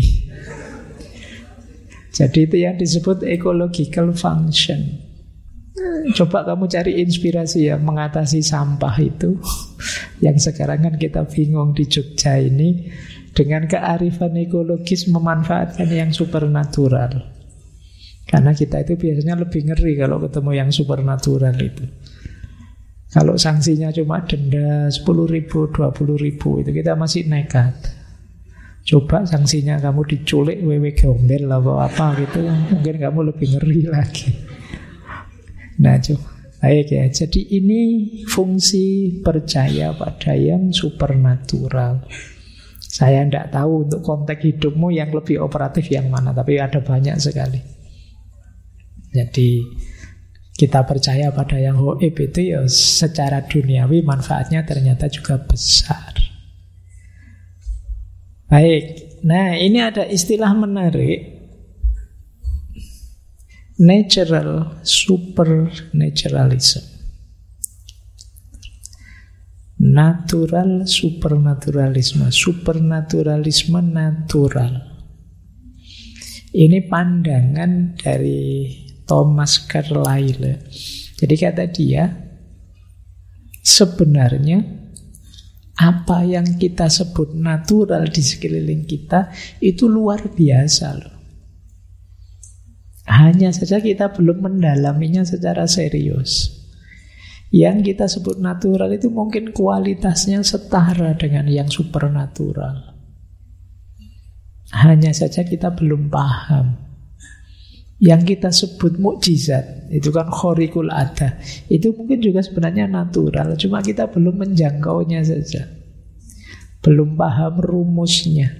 Jadi itu yang disebut ecological function. Coba kamu cari inspirasi ya mengatasi sampah itu. Yang sekarang kan kita bingung di Jogja ini. Dengan kearifan ekologis memanfaatkan yang supernatural. Karena kita itu biasanya lebih ngeri kalau ketemu yang supernatural itu. Kalau sanksinya cuma denda 10.000, 20.000, itu kita masih nekat. Coba sanksinya kamu diculik wewe gombel atau apa gitu, mungkin kamu lebih ngeri lagi. Nah, coba. Baik ya. Jadi ini fungsi percaya pada yang supernatural. Saya tidak tahu untuk konteks hidupmu yang lebih operatif yang mana, tapi ada banyak sekali. Jadi kita percaya pada yang gaib itu ya secara duniawi manfaatnya ternyata juga besar. Baik, nah ini ada istilah menarik, natural supernaturalism. Natural supernaturalisme, supernaturalisme natural. Ini pandangan dari Thomas Carlyle. Jadi kata dia, sebenarnya apa yang kita sebut natural di sekeliling kita itu luar biasa loh. Hanya saja kita belum mendalaminya secara serius. Yang kita sebut natural itu mungkin kualitasnya setara dengan yang supernatural. Hanya saja kita belum paham. Yang kita sebut mukjizat, itu kan khariqul ada, itu mungkin juga sebenarnya natural, cuma kita belum menjangkaunya saja, belum paham rumusnya.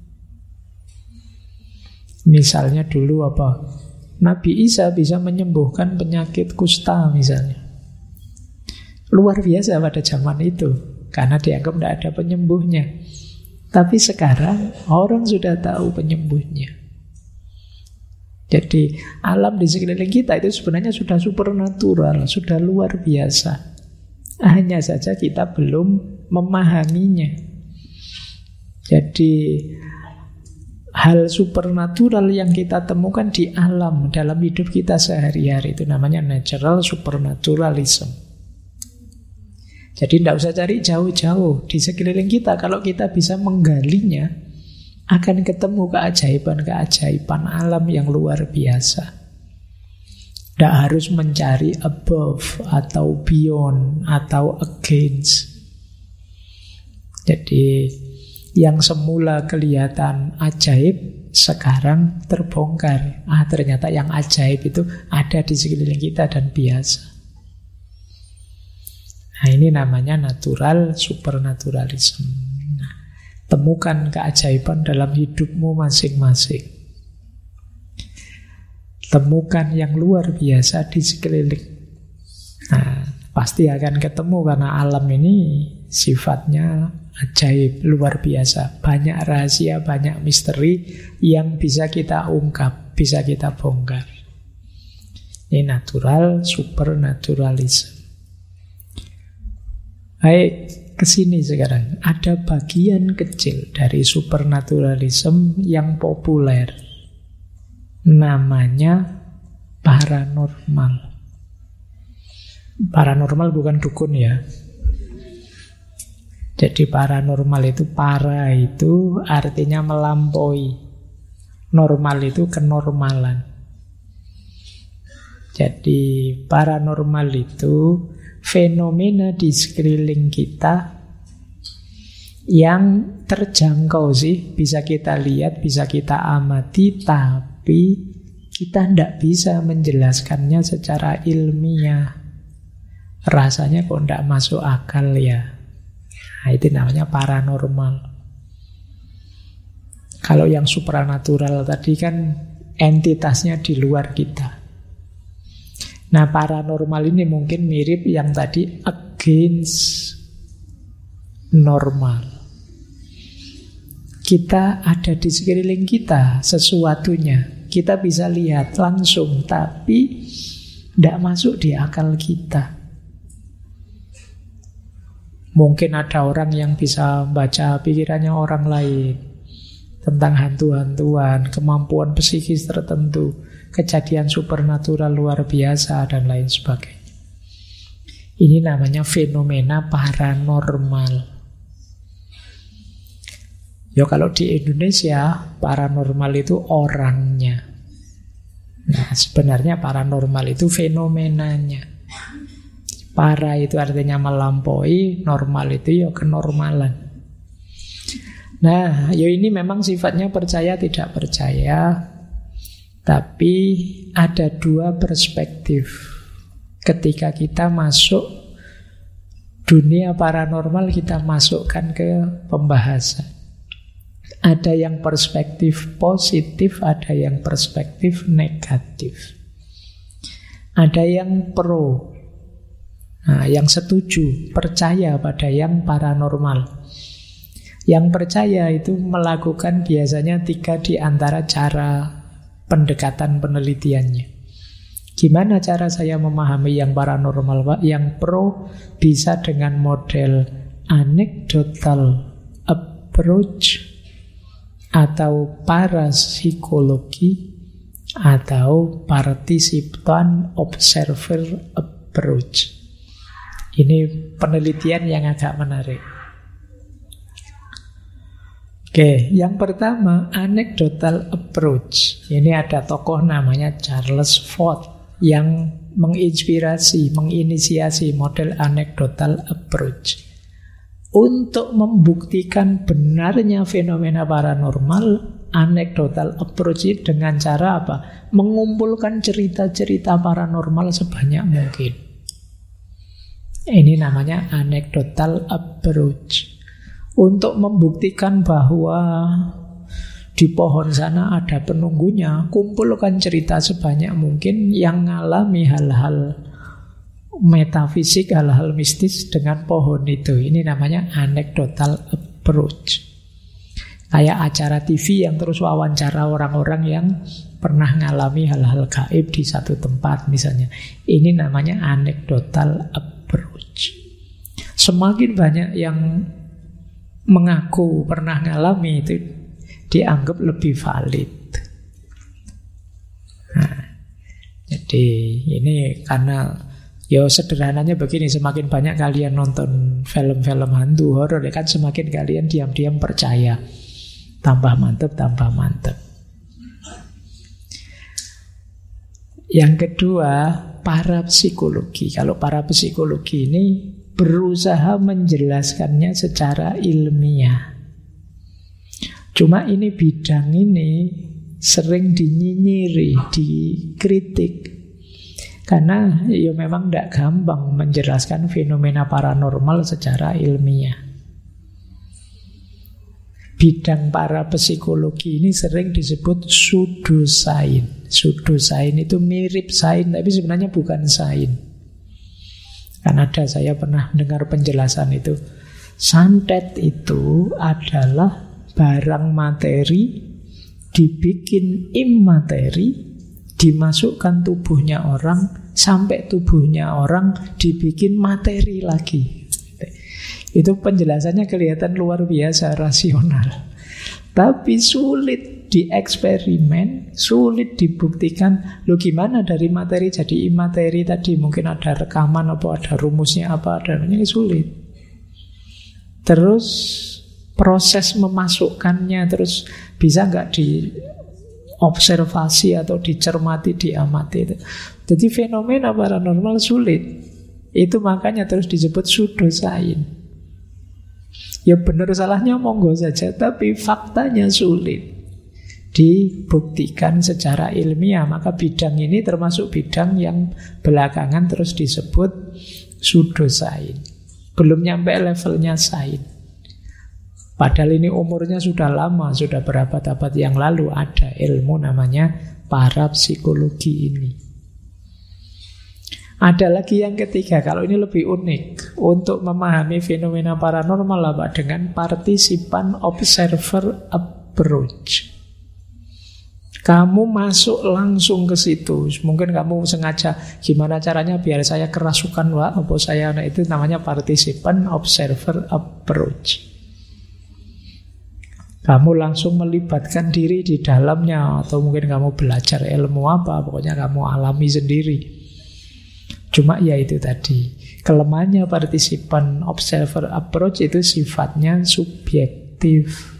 Misalnya dulu apa, Nabi Isa bisa menyembuhkan penyakit kusta misalnya, luar biasa pada zaman itu, karena dianggap tidak ada penyembuhnya. Tapi sekarang orang sudah tahu penyembuhnya. Jadi alam di sekeliling kita itu sebenarnya sudah supernatural, sudah luar biasa. Hanya saja kita belum memahaminya. Jadi hal supernatural yang kita temukan di alam dalam hidup kita sehari-hari itu namanya natural supernaturalism. Jadi tidak usah cari jauh-jauh di sekeliling kita. Kalau kita bisa menggalinya, akan ketemu keajaiban-keajaiban alam yang luar biasa. Tidak harus mencari above atau beyond atau against. Jadi yang semula kelihatan ajaib sekarang terbongkar. Ternyata yang ajaib itu ada di sekeliling kita dan biasa. Nah, ini namanya natural supernaturalism. Temukan keajaiban dalam hidupmu masing-masing. Temukan yang luar biasa di sekeliling. Nah, pasti akan ketemu karena alam ini sifatnya ajaib, luar biasa. Banyak rahasia, banyak misteri yang bisa kita ungkap, bisa kita bongkar. Ini natural supernaturalism. Baik. Kesini sekarang ada bagian kecil dari supernaturalism yang populer, namanya paranormal. Paranormal bukan dukun ya. Jadi paranormal itu, para itu artinya melampaui, normal itu kenormalan. Jadi paranormal itu fenomena di sekeliling kita yang terjangkau sih, bisa kita lihat, bisa kita amati, tapi kita tidak bisa menjelaskannya secara ilmiah. Rasanya kok tidak masuk akal ya. Nah, itu namanya paranormal. Kalau yang supranatural tadi kan entitasnya di luar kita. Nah, paranormal ini mungkin mirip yang tadi against normal. Kita ada di sekeliling kita sesuatunya. Kita bisa lihat langsung, tapi tidak masuk di akal kita. Mungkin ada orang yang bisa baca pikirannya orang lain tentang hantu-hantuan, kemampuan psikis tertentu, kejadian supernatural luar biasa, dan lain sebagainya. Ini namanya fenomena paranormal. Ya kalau di Indonesia, paranormal itu orangnya. Nah, sebenarnya paranormal itu fenomenanya. Para itu artinya melampaui, normal itu ya kenormalan. Nah, ya ini memang sifatnya percaya tidak percaya. Tapi ada dua perspektif. Ketika kita masuk dunia paranormal, kita masukkan ke pembahasan. Ada yang perspektif positif, ada yang perspektif negatif. Ada yang pro. Nah, yang setuju, percaya pada yang paranormal. Yang percaya itu melakukan biasanya 3 di antara cara pendekatan penelitiannya. Gimana cara saya memahami yang paranormal, Pak? Yang pro bisa dengan model anecdotal approach atau parapsikologi atau participant observer approach. Ini penelitian yang agak menarik. Oke, yang pertama anecdotal approach. Ini ada tokoh namanya Charles Fort yang menginspirasi, menginisiasi model anecdotal approach. Untuk membuktikan benarnya fenomena paranormal, anecdotal approach dengan cara apa? Mengumpulkan cerita-cerita paranormal sebanyak mungkin. Ini namanya anecdotal approach. Untuk membuktikan bahwa di pohon sana ada penunggunya, kumpulkan cerita sebanyak mungkin yang mengalami hal-hal metafisik, hal-hal mistis dengan pohon itu. Ini namanya anecdotal approach. Kayak acara TV yang terus wawancara orang-orang yang pernah mengalami hal-hal gaib di satu tempat misalnya. Ini namanya anecdotal approach. Semakin banyak yang mengaku pernah mengalami itu dianggap lebih valid. Nah, jadi ini karena ya sederhananya begini, semakin banyak kalian nonton film-film hantu horor, kan semakin kalian diam-diam percaya. Tambah mantep, tambah mantep. Yang kedua, parapsikologi. Kalau parapsikologi ini berusaha menjelaskannya secara ilmiah. Cuma ini bidang ini sering dinyinyiri, dikritik. Karena ya memang tidak gampang menjelaskan fenomena paranormal secara ilmiah. Bidang parapsikologi ini sering disebut pseudosains. Pseudosains itu mirip sains, tapi sebenarnya bukan sains. Kan ada, saya pernah dengar penjelasan itu. Santet itu adalah barang materi dibikin imateri, dimasukkan tubuhnya orang, sampai tubuhnya orang dibikin materi lagi. Itu penjelasannya kelihatan luar biasa rasional. Tapi sulit dieksperimen, sulit dibuktikan. Loh gimana dari materi jadi imateri tadi? Mungkin ada rekaman apa, ada rumusnya apa, ini sulit. Terus proses memasukkannya, terus bisa nggak diobservasi atau dicermati, diamati itu. Jadi fenomena paranormal sulit. Itu makanya terus disebut pseudosains. Ya benar salahnya monggo saja, tapi faktanya sulit dibuktikan secara ilmiah. Maka bidang ini termasuk bidang yang belakangan terus disebut pseudosains. Belum nyampe levelnya sains. Padahal ini umurnya sudah lama, sudah berabad-abad yang lalu ada ilmu namanya parapsikologi ini. Ada lagi yang ketiga, kalau ini lebih unik. Untuk memahami fenomena paranormal apa? Dengan participant observer approach. Kamu masuk langsung ke situ. Mungkin kamu sengaja, gimana caranya biar saya kerasukan, Pak, apa saya, nah itu namanya participant observer approach. Kamu langsung melibatkan diri di dalamnya, atau mungkin kamu belajar ilmu apa, pokoknya kamu alami sendiri. Cuma ya itu tadi, kelemahannya participant observer approach itu sifatnya subjektif.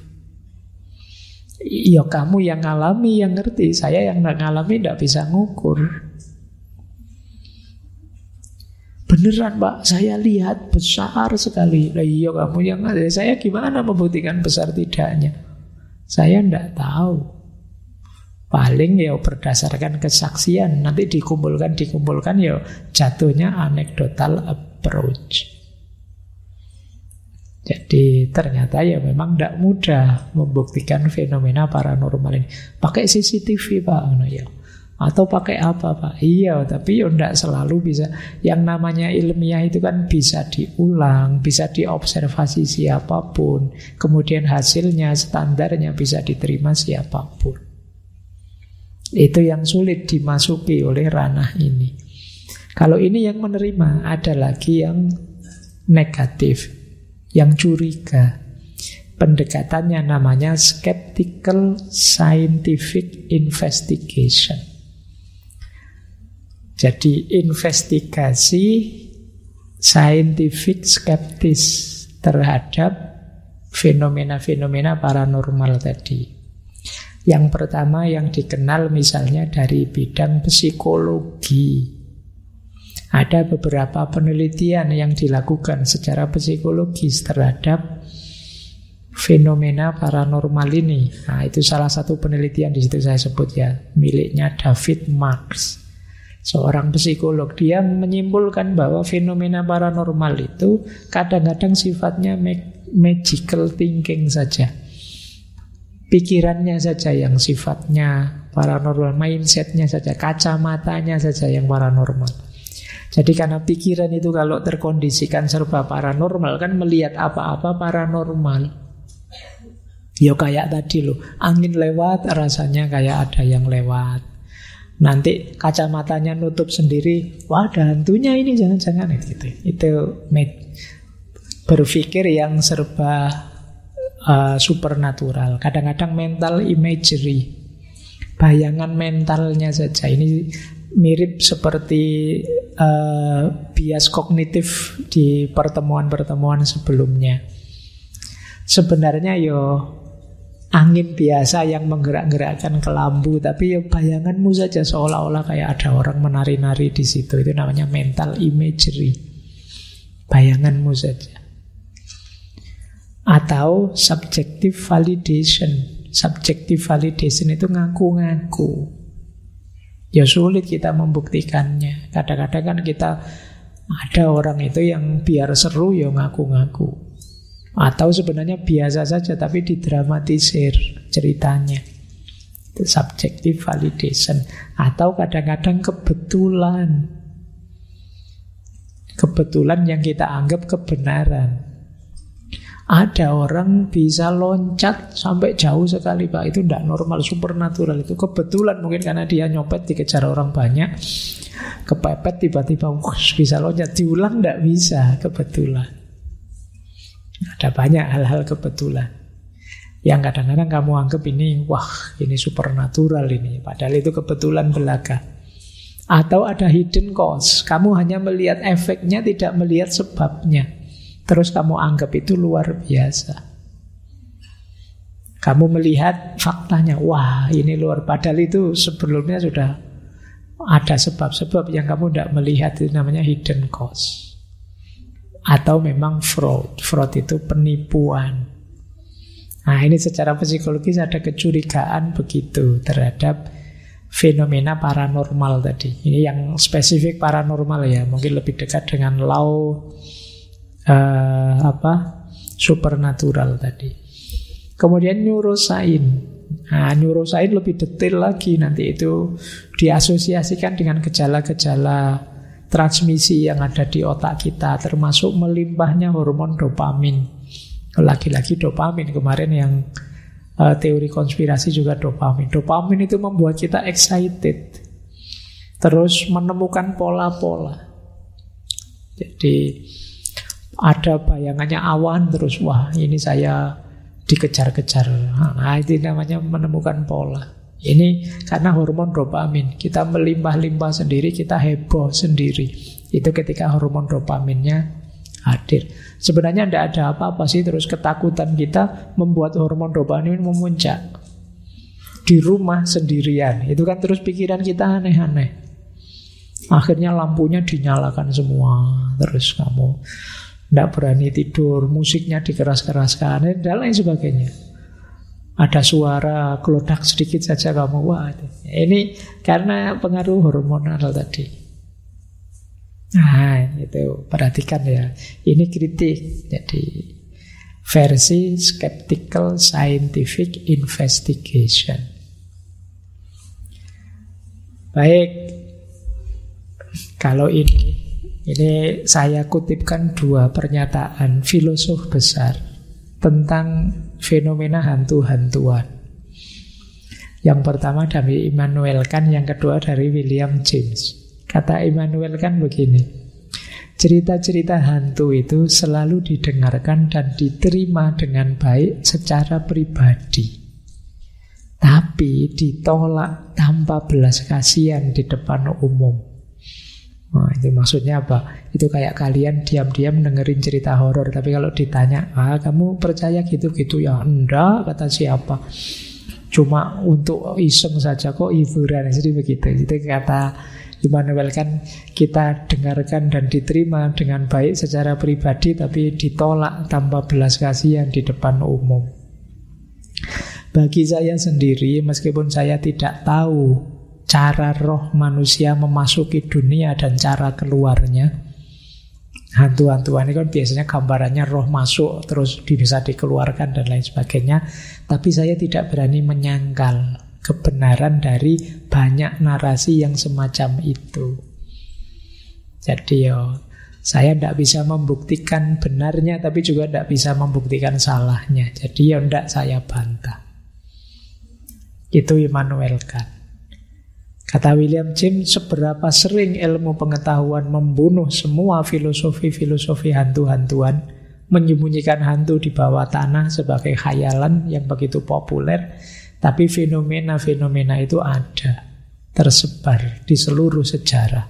Ya kamu yang ngalami yang ngerti, saya yang nggak ngalami nggak bisa ngukur. Beneran Pak, saya lihat besar sekali. Lah iya kamu yang ada, saya gimana membuktikan besar tidaknya? Saya tidak tahu. Paling ya berdasarkan kesaksian, nanti dikumpulkan ya jatuhnya anecdotal approach. Jadi ternyata ya memang tidak mudah membuktikan fenomena paranormal ini. Pakai CCTV Pak, ya. Atau pakai apa Pak? Iya, tapi ya tidak selalu bisa. Yang namanya ilmiah itu kan bisa diulang, bisa diobservasi siapapun. Kemudian hasilnya, standarnya bisa diterima siapapun. Itu yang sulit dimasuki oleh ranah ini. Kalau ini yang menerima, ada lagi yang negatif, yang curiga. Pendekatannya namanya skeptical scientific investigation. Jadi investigasi scientific skeptis terhadap fenomena-fenomena paranormal tadi. Yang pertama yang dikenal misalnya dari bidang psikologi. Ada beberapa penelitian yang dilakukan secara psikologis terhadap fenomena paranormal ini. Nah, itu salah satu penelitian di situ saya sebut ya, miliknya David Marks. Seorang psikolog, dia menyimpulkan bahwa fenomena paranormal itu kadang-kadang sifatnya magical thinking saja. Pikirannya saja yang sifatnya paranormal, mindsetnya saja, kacamatanya saja yang paranormal. Jadi karena pikiran itu kalau terkondisikan serba paranormal, kan melihat apa-apa paranormal. Ya kayak tadi loh, angin lewat rasanya kayak ada yang lewat. Nanti kacamatanya nutup sendiri, wah ada hantunya ini, jangan-jangan gitu. Itu berpikir yang serba supernatural. Kadang-kadang mental imagery, bayangan mentalnya saja. Ini mirip seperti bias kognitif di pertemuan-pertemuan sebelumnya. Sebenarnya angin biasa yang menggerak-gerakkan kelambu, tapi bayanganmu saja seolah-olah kayak ada orang menari-nari di situ. Itu namanya mental imagery. Bayanganmu saja. Atau subjective validation. Subjective validation itu ngaku-ngaku. Ya sulit kita membuktikannya. Kadang-kadang kan kita ada orang itu yang biar seru ya ngaku-ngaku. Atau sebenarnya biasa saja tapi didramatisir ceritanya. Itu subjective validation. Atau kadang-kadang kebetulan. Kebetulan yang kita anggap kebenaran. Ada orang bisa loncat sampai jauh sekali Pak. Itu tidak normal, supernatural. Itu kebetulan mungkin karena dia nyopet dikejar orang banyak, kepepet tiba-tiba bisa loncat. Diulang tidak bisa, kebetulan. Ada banyak hal-hal kebetulan yang kadang-kadang kamu anggap ini, wah ini supernatural ini, padahal itu kebetulan belaka. Atau ada hidden cause, kamu hanya melihat efeknya, tidak melihat sebabnya, terus kamu anggap itu luar biasa. Kamu melihat faktanya, wah ini luar, padahal itu sebelumnya sudah ada sebab-sebab yang kamu tidak melihat, itu namanya hidden cause. Atau memang fraud. Fraud itu penipuan. Nah ini secara psikologis ada kecurigaan begitu terhadap fenomena paranormal tadi. Ini yang spesifik paranormal ya, mungkin lebih dekat dengan law supernatural tadi. Kemudian neuroscience. Nah, neuroscience lebih detail lagi, nanti itu diasosiasikan dengan gejala-gejala transmisi yang ada di otak kita, termasuk melimpahnya hormon dopamin. Lagi-lagi dopamin, kemarin yang teori konspirasi juga dopamin. Dopamin itu membuat kita excited, terus menemukan pola-pola. Jadi ada bayangannya awan, terus wah ini saya dikejar-kejar. Nah itu namanya menemukan pola. Ini karena hormon dopamin. Kita melimpah-limpah sendiri, kita heboh sendiri. Itu ketika hormon dopaminnya hadir. Sebenarnya tidak ada apa-apa sih, terus ketakutan kita membuat hormon dopamin memuncak. Di rumah sendirian, itu kan terus pikiran kita aneh-aneh. Akhirnya lampunya dinyalakan semua, terus kamu tidak berani tidur, musiknya dikeras-keraskan, dan lain sebagainya. Ada suara kelodak sedikit saja kamu, wah ini karena pengaruh hormonal tadi. Nah itu perhatikan ya, ini kritik. Jadi versi skeptical scientific investigation. Baik, kalau ini saya kutipkan 2 pernyataan filosof besar tentang fenomena hantu-hantuan. Yang pertama dari Immanuel Kant, yang kedua dari William James. Kata Immanuel Kant begini, cerita-cerita hantu itu selalu didengarkan dan diterima dengan baik secara pribadi, tapi ditolak tanpa belas kasihan di depan umum. Nah, itu maksudnya apa? Itu kayak kalian diam-diam dengerin cerita horor, tapi kalau ditanya, kamu percaya gitu-gitu? Ya enggak, kata siapa? Cuma untuk iseng saja kok, hiburan. Jadi begitu. Itu kata Immanuel kan, kita dengarkan dan diterima dengan baik secara pribadi, tapi ditolak tanpa belas kasihan di depan umum. Bagi saya sendiri, meskipun saya tidak tahu cara roh manusia memasuki dunia dan cara keluarnya, hantu-hantuan ini kan biasanya gambarannya roh masuk terus bisa dikeluarkan dan lain sebagainya. Tapi saya tidak berani menyangkal kebenaran dari banyak narasi yang semacam itu. Jadi saya tidak bisa membuktikan benarnya, tapi juga tidak bisa membuktikan salahnya. Jadi tidak saya bantah. Itu Immanuel Kant. Kata William James, seberapa sering ilmu pengetahuan membunuh semua filosofi-filosofi hantu-hantuan, menyembunyikan hantu di bawah tanah sebagai khayalan yang begitu populer, tapi fenomena-fenomena itu ada, tersebar di seluruh sejarah.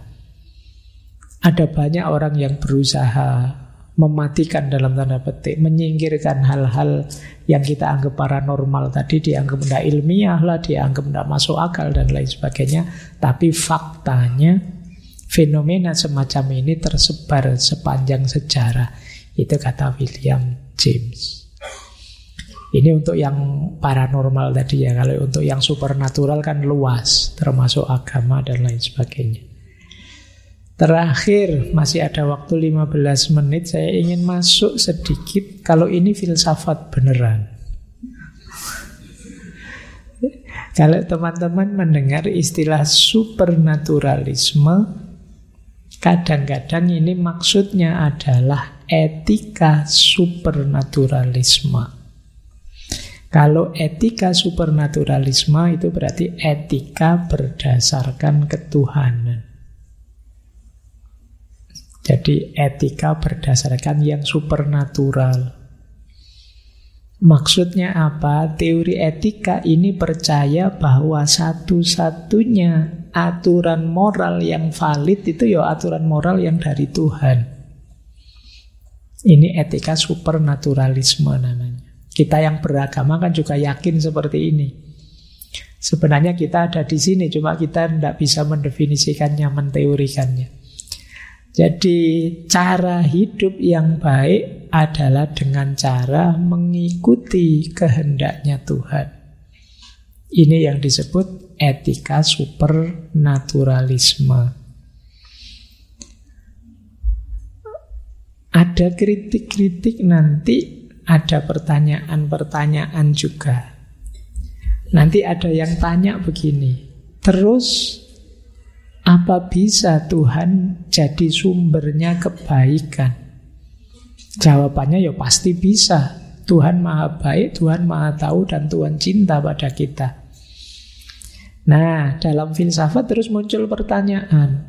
Ada banyak orang yang berusaha mematikan dalam tanda petik, menyingkirkan hal-hal yang kita anggap paranormal tadi, dianggap tidak ilmiah lah, dianggap tidak masuk akal dan lain sebagainya. Tapi faktanya fenomena semacam ini tersebar sepanjang sejarah. Itu kata William James. Ini untuk yang paranormal tadi ya. Kalau untuk yang supernatural kan luas, termasuk agama dan lain sebagainya. Terakhir, masih ada waktu 15 menit, saya ingin masuk sedikit. Kalau ini filsafat beneran. Kalau teman-teman mendengar istilah supernaturalisme, kadang-kadang ini maksudnya adalah etika supernaturalisme. Kalau etika supernaturalisme itu berarti etika berdasarkan ketuhanan. Jadi etika berdasarkan yang supernatural. Maksudnya apa? Teori etika ini percaya bahwa satu-satunya aturan moral yang valid itu ya aturan moral yang dari Tuhan. Ini etika supernaturalisme namanya. Kita yang beragama kan juga yakin seperti ini. Sebenarnya kita ada di sini, cuma kita tidak bisa mendefinisikannya, menteorikannya. Jadi cara hidup yang baik adalah dengan cara mengikuti kehendaknya Tuhan. Ini yang disebut etika supernaturalisme. Ada kritik-kritik nanti, ada pertanyaan-pertanyaan juga. Nanti ada yang tanya begini, terus apa bisa Tuhan jadi sumbernya kebaikan? Jawabannya ya pasti bisa. Tuhan maha baik, Tuhan maha tahu, dan Tuhan cinta pada kita. Nah, dalam filsafat terus muncul pertanyaan,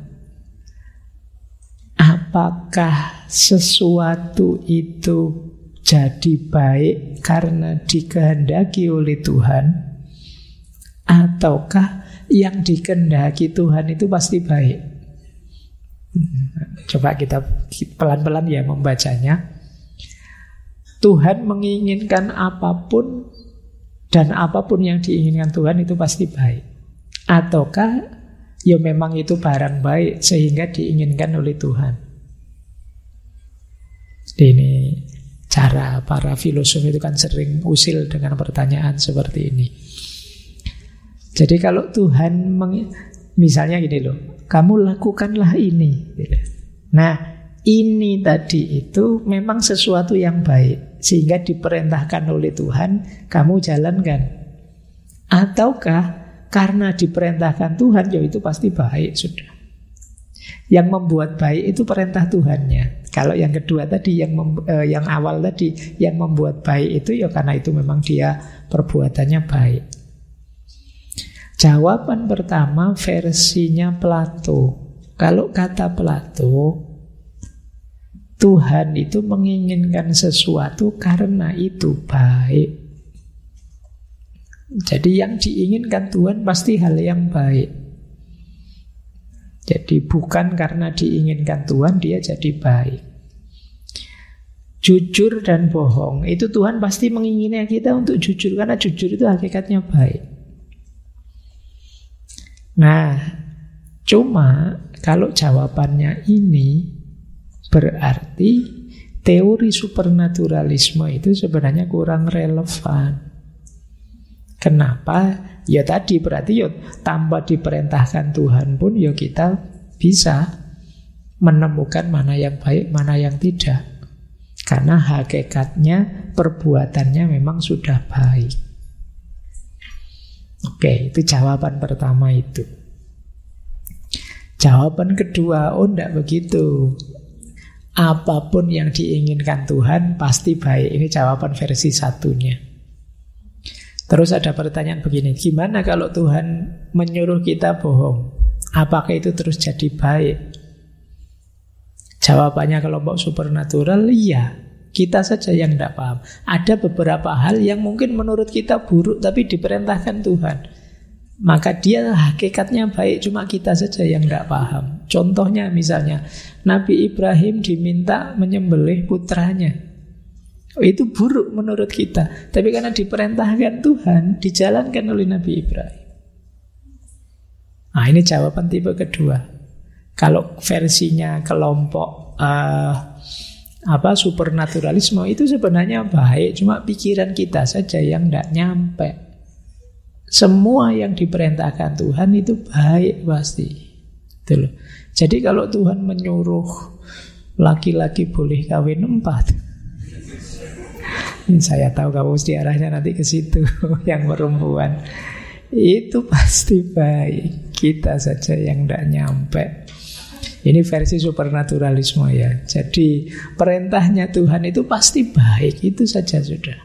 apakah sesuatu itu jadi baik karena dikehendaki oleh Tuhan, ataukah yang dikehendaki Tuhan itu pasti baik? Coba kita pelan-pelan ya membacanya. Tuhan menginginkan apapun, dan apapun yang diinginkan Tuhan itu pasti baik. Ataukah ya memang itu barang baik sehingga diinginkan oleh Tuhan. Ini cara para filosof itu kan sering usil dengan pertanyaan seperti ini. Jadi kalau Tuhan misalnya gini loh, kamu lakukanlah ini. Nah, ini tadi itu memang sesuatu yang baik sehingga diperintahkan oleh Tuhan, kamu jalankan. Ataukah karena diperintahkan Tuhan, ya itu pasti baik sudah. Yang membuat baik itu perintah Tuhannya. Kalau yang kedua tadi, yang awal tadi, yang membuat baik itu ya karena itu memang dia perbuatannya baik. Jawaban pertama versinya Plato. Kalau kata Plato, Tuhan itu menginginkan sesuatu karena itu baik. Jadi yang diinginkan Tuhan pasti hal yang baik. Jadi bukan karena diinginkan Tuhan dia jadi baik. Jujur dan bohong, itu Tuhan pasti menginginkan kita untuk jujur, karena jujur itu hakikatnya baik. Nah, cuma kalau jawabannya ini berarti teori supernaturalisme itu sebenarnya kurang relevan. Kenapa? Ya tadi berarti ya tanpa diperintahkan Tuhan pun ya kita bisa menemukan mana yang baik, mana yang tidak. Karena hakikatnya perbuatannya memang sudah baik. Oke, itu jawaban pertama itu. Jawaban kedua, oh enggak begitu. Apapun yang diinginkan Tuhan pasti baik. Ini jawaban versi satunya. Terus ada pertanyaan begini, gimana kalau Tuhan menyuruh kita bohong? Apakah itu terus jadi baik? Jawabannya kelompok supernatural, iya. Kita saja yang tidak paham. Ada beberapa hal yang mungkin menurut kita buruk tapi diperintahkan Tuhan. Maka dia hakikatnya baik, cuma kita saja yang tidak paham. Contohnya misalnya, Nabi Ibrahim diminta menyembelih putranya. Itu buruk menurut kita, tapi karena diperintahkan Tuhan, dijalankan oleh Nabi Ibrahim. Nah, ini jawaban tipe kedua. Kalau versinya kelompok supernaturalisme itu sebenarnya baik, cuma pikiran kita saja yang tidak nyampe. Semua yang diperintahkan Tuhan itu baik pasti. Itu loh. Jadi kalau Tuhan menyuruh laki-laki boleh kawin 4, saya tahu kamu mesti arahnya nanti ke situ, yang perempuan. Itu pasti baik. Kita saja yang tidak nyampe. Ini versi supernaturalisme ya. Jadi perintahnya Tuhan itu pasti baik. Itu saja sudah.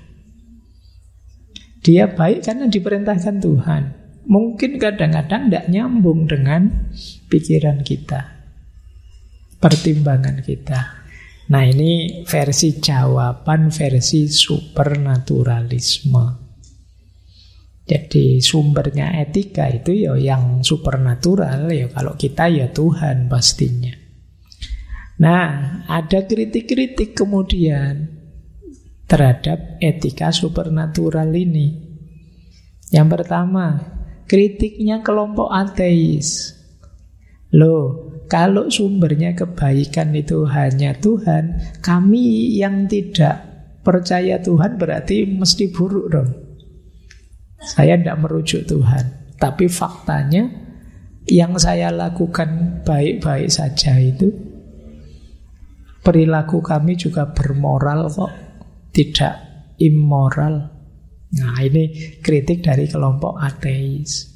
Dia baik karena diperintahkan Tuhan. Mungkin kadang-kadang tidak nyambung dengan pikiran kita, pertimbangan kita. Nah, ini versi jawaban versi supernaturalisme. Jadi sumbernya etika itu ya yang supernatural, ya kalau kita ya Tuhan pastinya. Nah, ada kritik-kritik kemudian terhadap etika supernatural ini. Yang pertama, kritiknya kelompok ateis. Loh, kalau sumbernya kebaikan itu hanya Tuhan, kami yang tidak percaya Tuhan berarti mesti buruk dong. Saya tidak merujuk Tuhan. Tapi faktanya yang saya lakukan baik-baik saja itu, perilaku kami juga bermoral kok, tidak immoral. Nah, ini kritik dari kelompok ateis.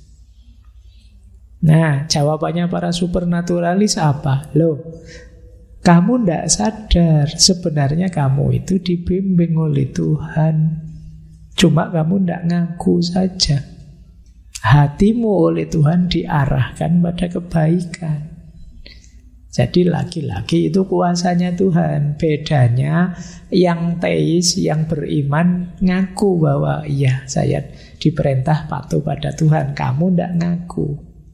Nah, jawabannya para supernaturalis apa? Loh, kamu tidak sadar sebenarnya kamu itu dibimbing oleh Tuhan. Cuma kamu tidak ngaku saja. Hatimu oleh Tuhan diarahkan pada kebaikan. Jadi laki-laki itu kuasanya Tuhan. Bedanya yang teis, yang beriman ngaku bahwa iya saya diperintah patuh pada Tuhan. Kamu tidak ngaku.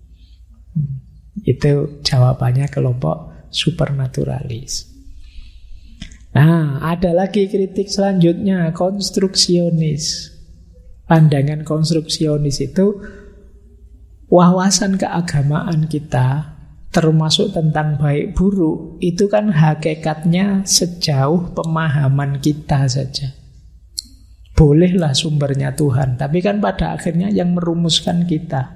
Itu jawabannya kelompok supernaturalis. Nah, ada lagi kritik selanjutnya, konstruksionis. Pandangan konstruksionis itu wawasan keagamaan kita, termasuk tentang baik buruk, itu kan hakikatnya sejauh pemahaman kita saja. Bolehlah sumbernya Tuhan, tapi kan pada akhirnya yang merumuskan kita.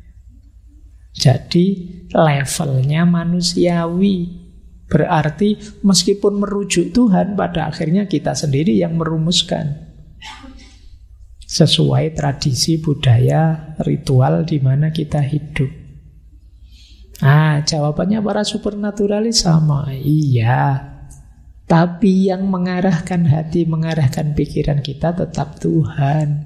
Jadi levelnya manusiawi. Berarti meskipun merujuk Tuhan, pada akhirnya kita sendiri yang merumuskan. Sesuai tradisi budaya, ritual di mana kita hidup. Jawabannya para supernaturalis sama. Iya. Tapi yang mengarahkan hati, mengarahkan pikiran kita tetap Tuhan.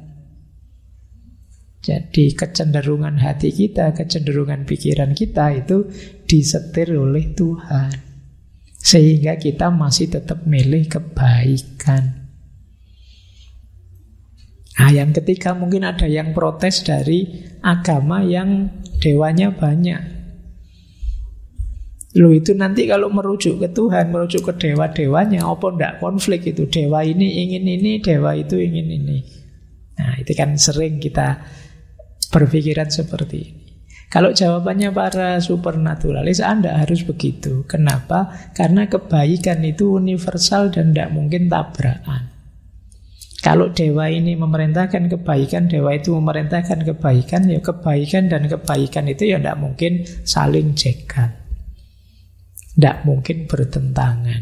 Jadi kecenderungan hati kita, kecenderungan pikiran kita itu disetir oleh Tuhan. Sehingga kita masih tetap milih kebaikan. Yang ketiga, mungkin ada yang protes dari agama yang dewanya banyak. Loh, itu nanti kalau merujuk ke Tuhan, merujuk ke dewa-dewanya, apa enggak konflik itu? Dewa ini ingin ini, dewa itu ingin ini. Nah, itu kan sering kita berpikiran seperti ini. Kalau jawabannya para supernaturalis, Anda harus begitu. Kenapa? Karena kebaikan itu universal dan tidak mungkin tabrakan. Kalau dewa ini memerintahkan kebaikan, dewa itu memerintahkan kebaikan, ya kebaikan dan kebaikan itu ya tidak mungkin saling jegal. Tidak mungkin bertentangan.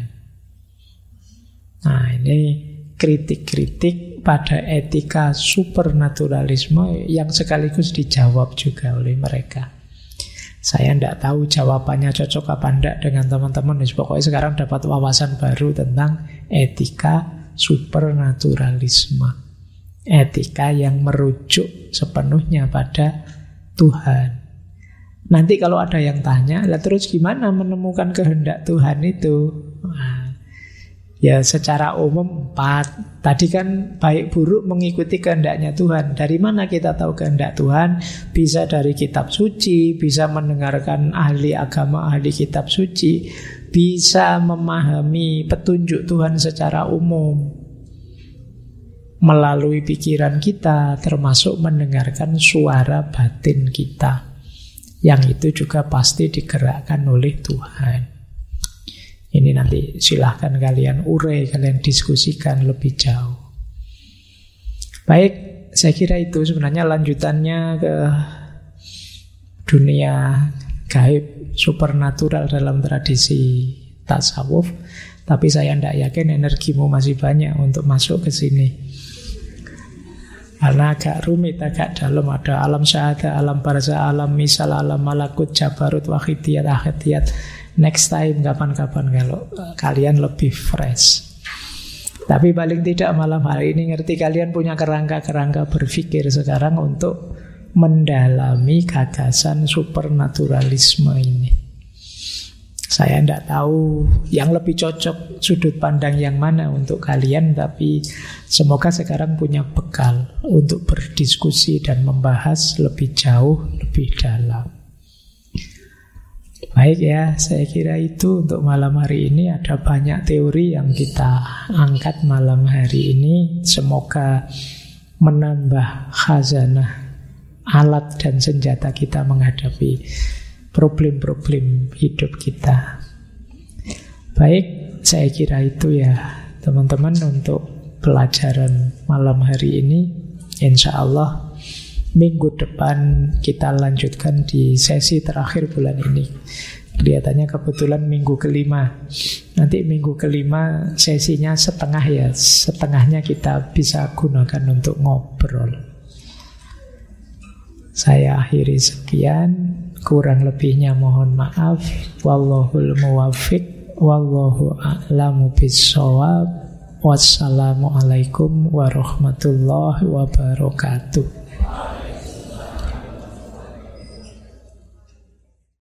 Nah, ini kritik-kritik pada etika supernaturalisme yang sekaligus dijawab juga oleh mereka. Saya tidak tahu jawabannya cocok apa tidak dengan teman-teman. Pokoknya sekarang dapat wawasan baru tentang etika supernaturalisme. Etika yang merujuk sepenuhnya pada Tuhan. Nanti kalau ada yang tanya, lah terus gimana menemukan kehendak Tuhan itu? Ya secara umum 4. Tadi kan baik buruk mengikuti kehendaknya Tuhan. Dari mana kita tahu kehendak Tuhan? Bisa dari kitab suci, bisa mendengarkan ahli agama, ahli kitab suci, bisa memahami petunjuk Tuhan secara umum melalui pikiran kita, termasuk mendengarkan suara batin kita. Yang itu juga pasti digerakkan oleh Tuhan. Ini nanti silahkan kalian urai, kalian diskusikan lebih jauh. Baik, saya kira itu sebenarnya lanjutannya ke dunia gaib supernatural dalam tradisi tasawuf. Tapi saya tidak yakin energimu masih banyak untuk masuk ke sini. Karena agak rumit, agak dalam. Ada alam syahadah, alam barzah, alam misal, alam malakut, jabarut, wahidiyat, ahadiyat. Next time, kapan-kapan kalau kalian lebih fresh. Tapi paling tidak malam hari ini ngerti kalian punya kerangka-kerangka berpikir sekarang untuk mendalami gagasan supernaturalisme ini. Saya tidak tahu yang lebih cocok sudut pandang yang mana untuk kalian, tapi semoga sekarang punya bekal untuk berdiskusi dan membahas lebih jauh, lebih dalam. Baik ya, saya kira itu untuk malam hari ini. Ada banyak teori yang kita angkat malam hari ini. Semoga menambah khazanah alat dan senjata kita menghadapi problem-problem hidup kita. Baik, saya kira itu ya teman-teman untuk pelajaran malam hari ini. Insya Allah minggu depan kita lanjutkan di sesi terakhir bulan ini. Kelihatannya kebetulan minggu kelima. Nanti minggu kelima sesinya setengah ya. Setengahnya kita bisa gunakan untuk ngobrol. Saya akhiri sekian. Kurang lebihnya mohon maaf. Wallahul muwaffiq. Wallahu a'lamu bissawab. Wassalamualaikum warahmatullahi wabarakatuh.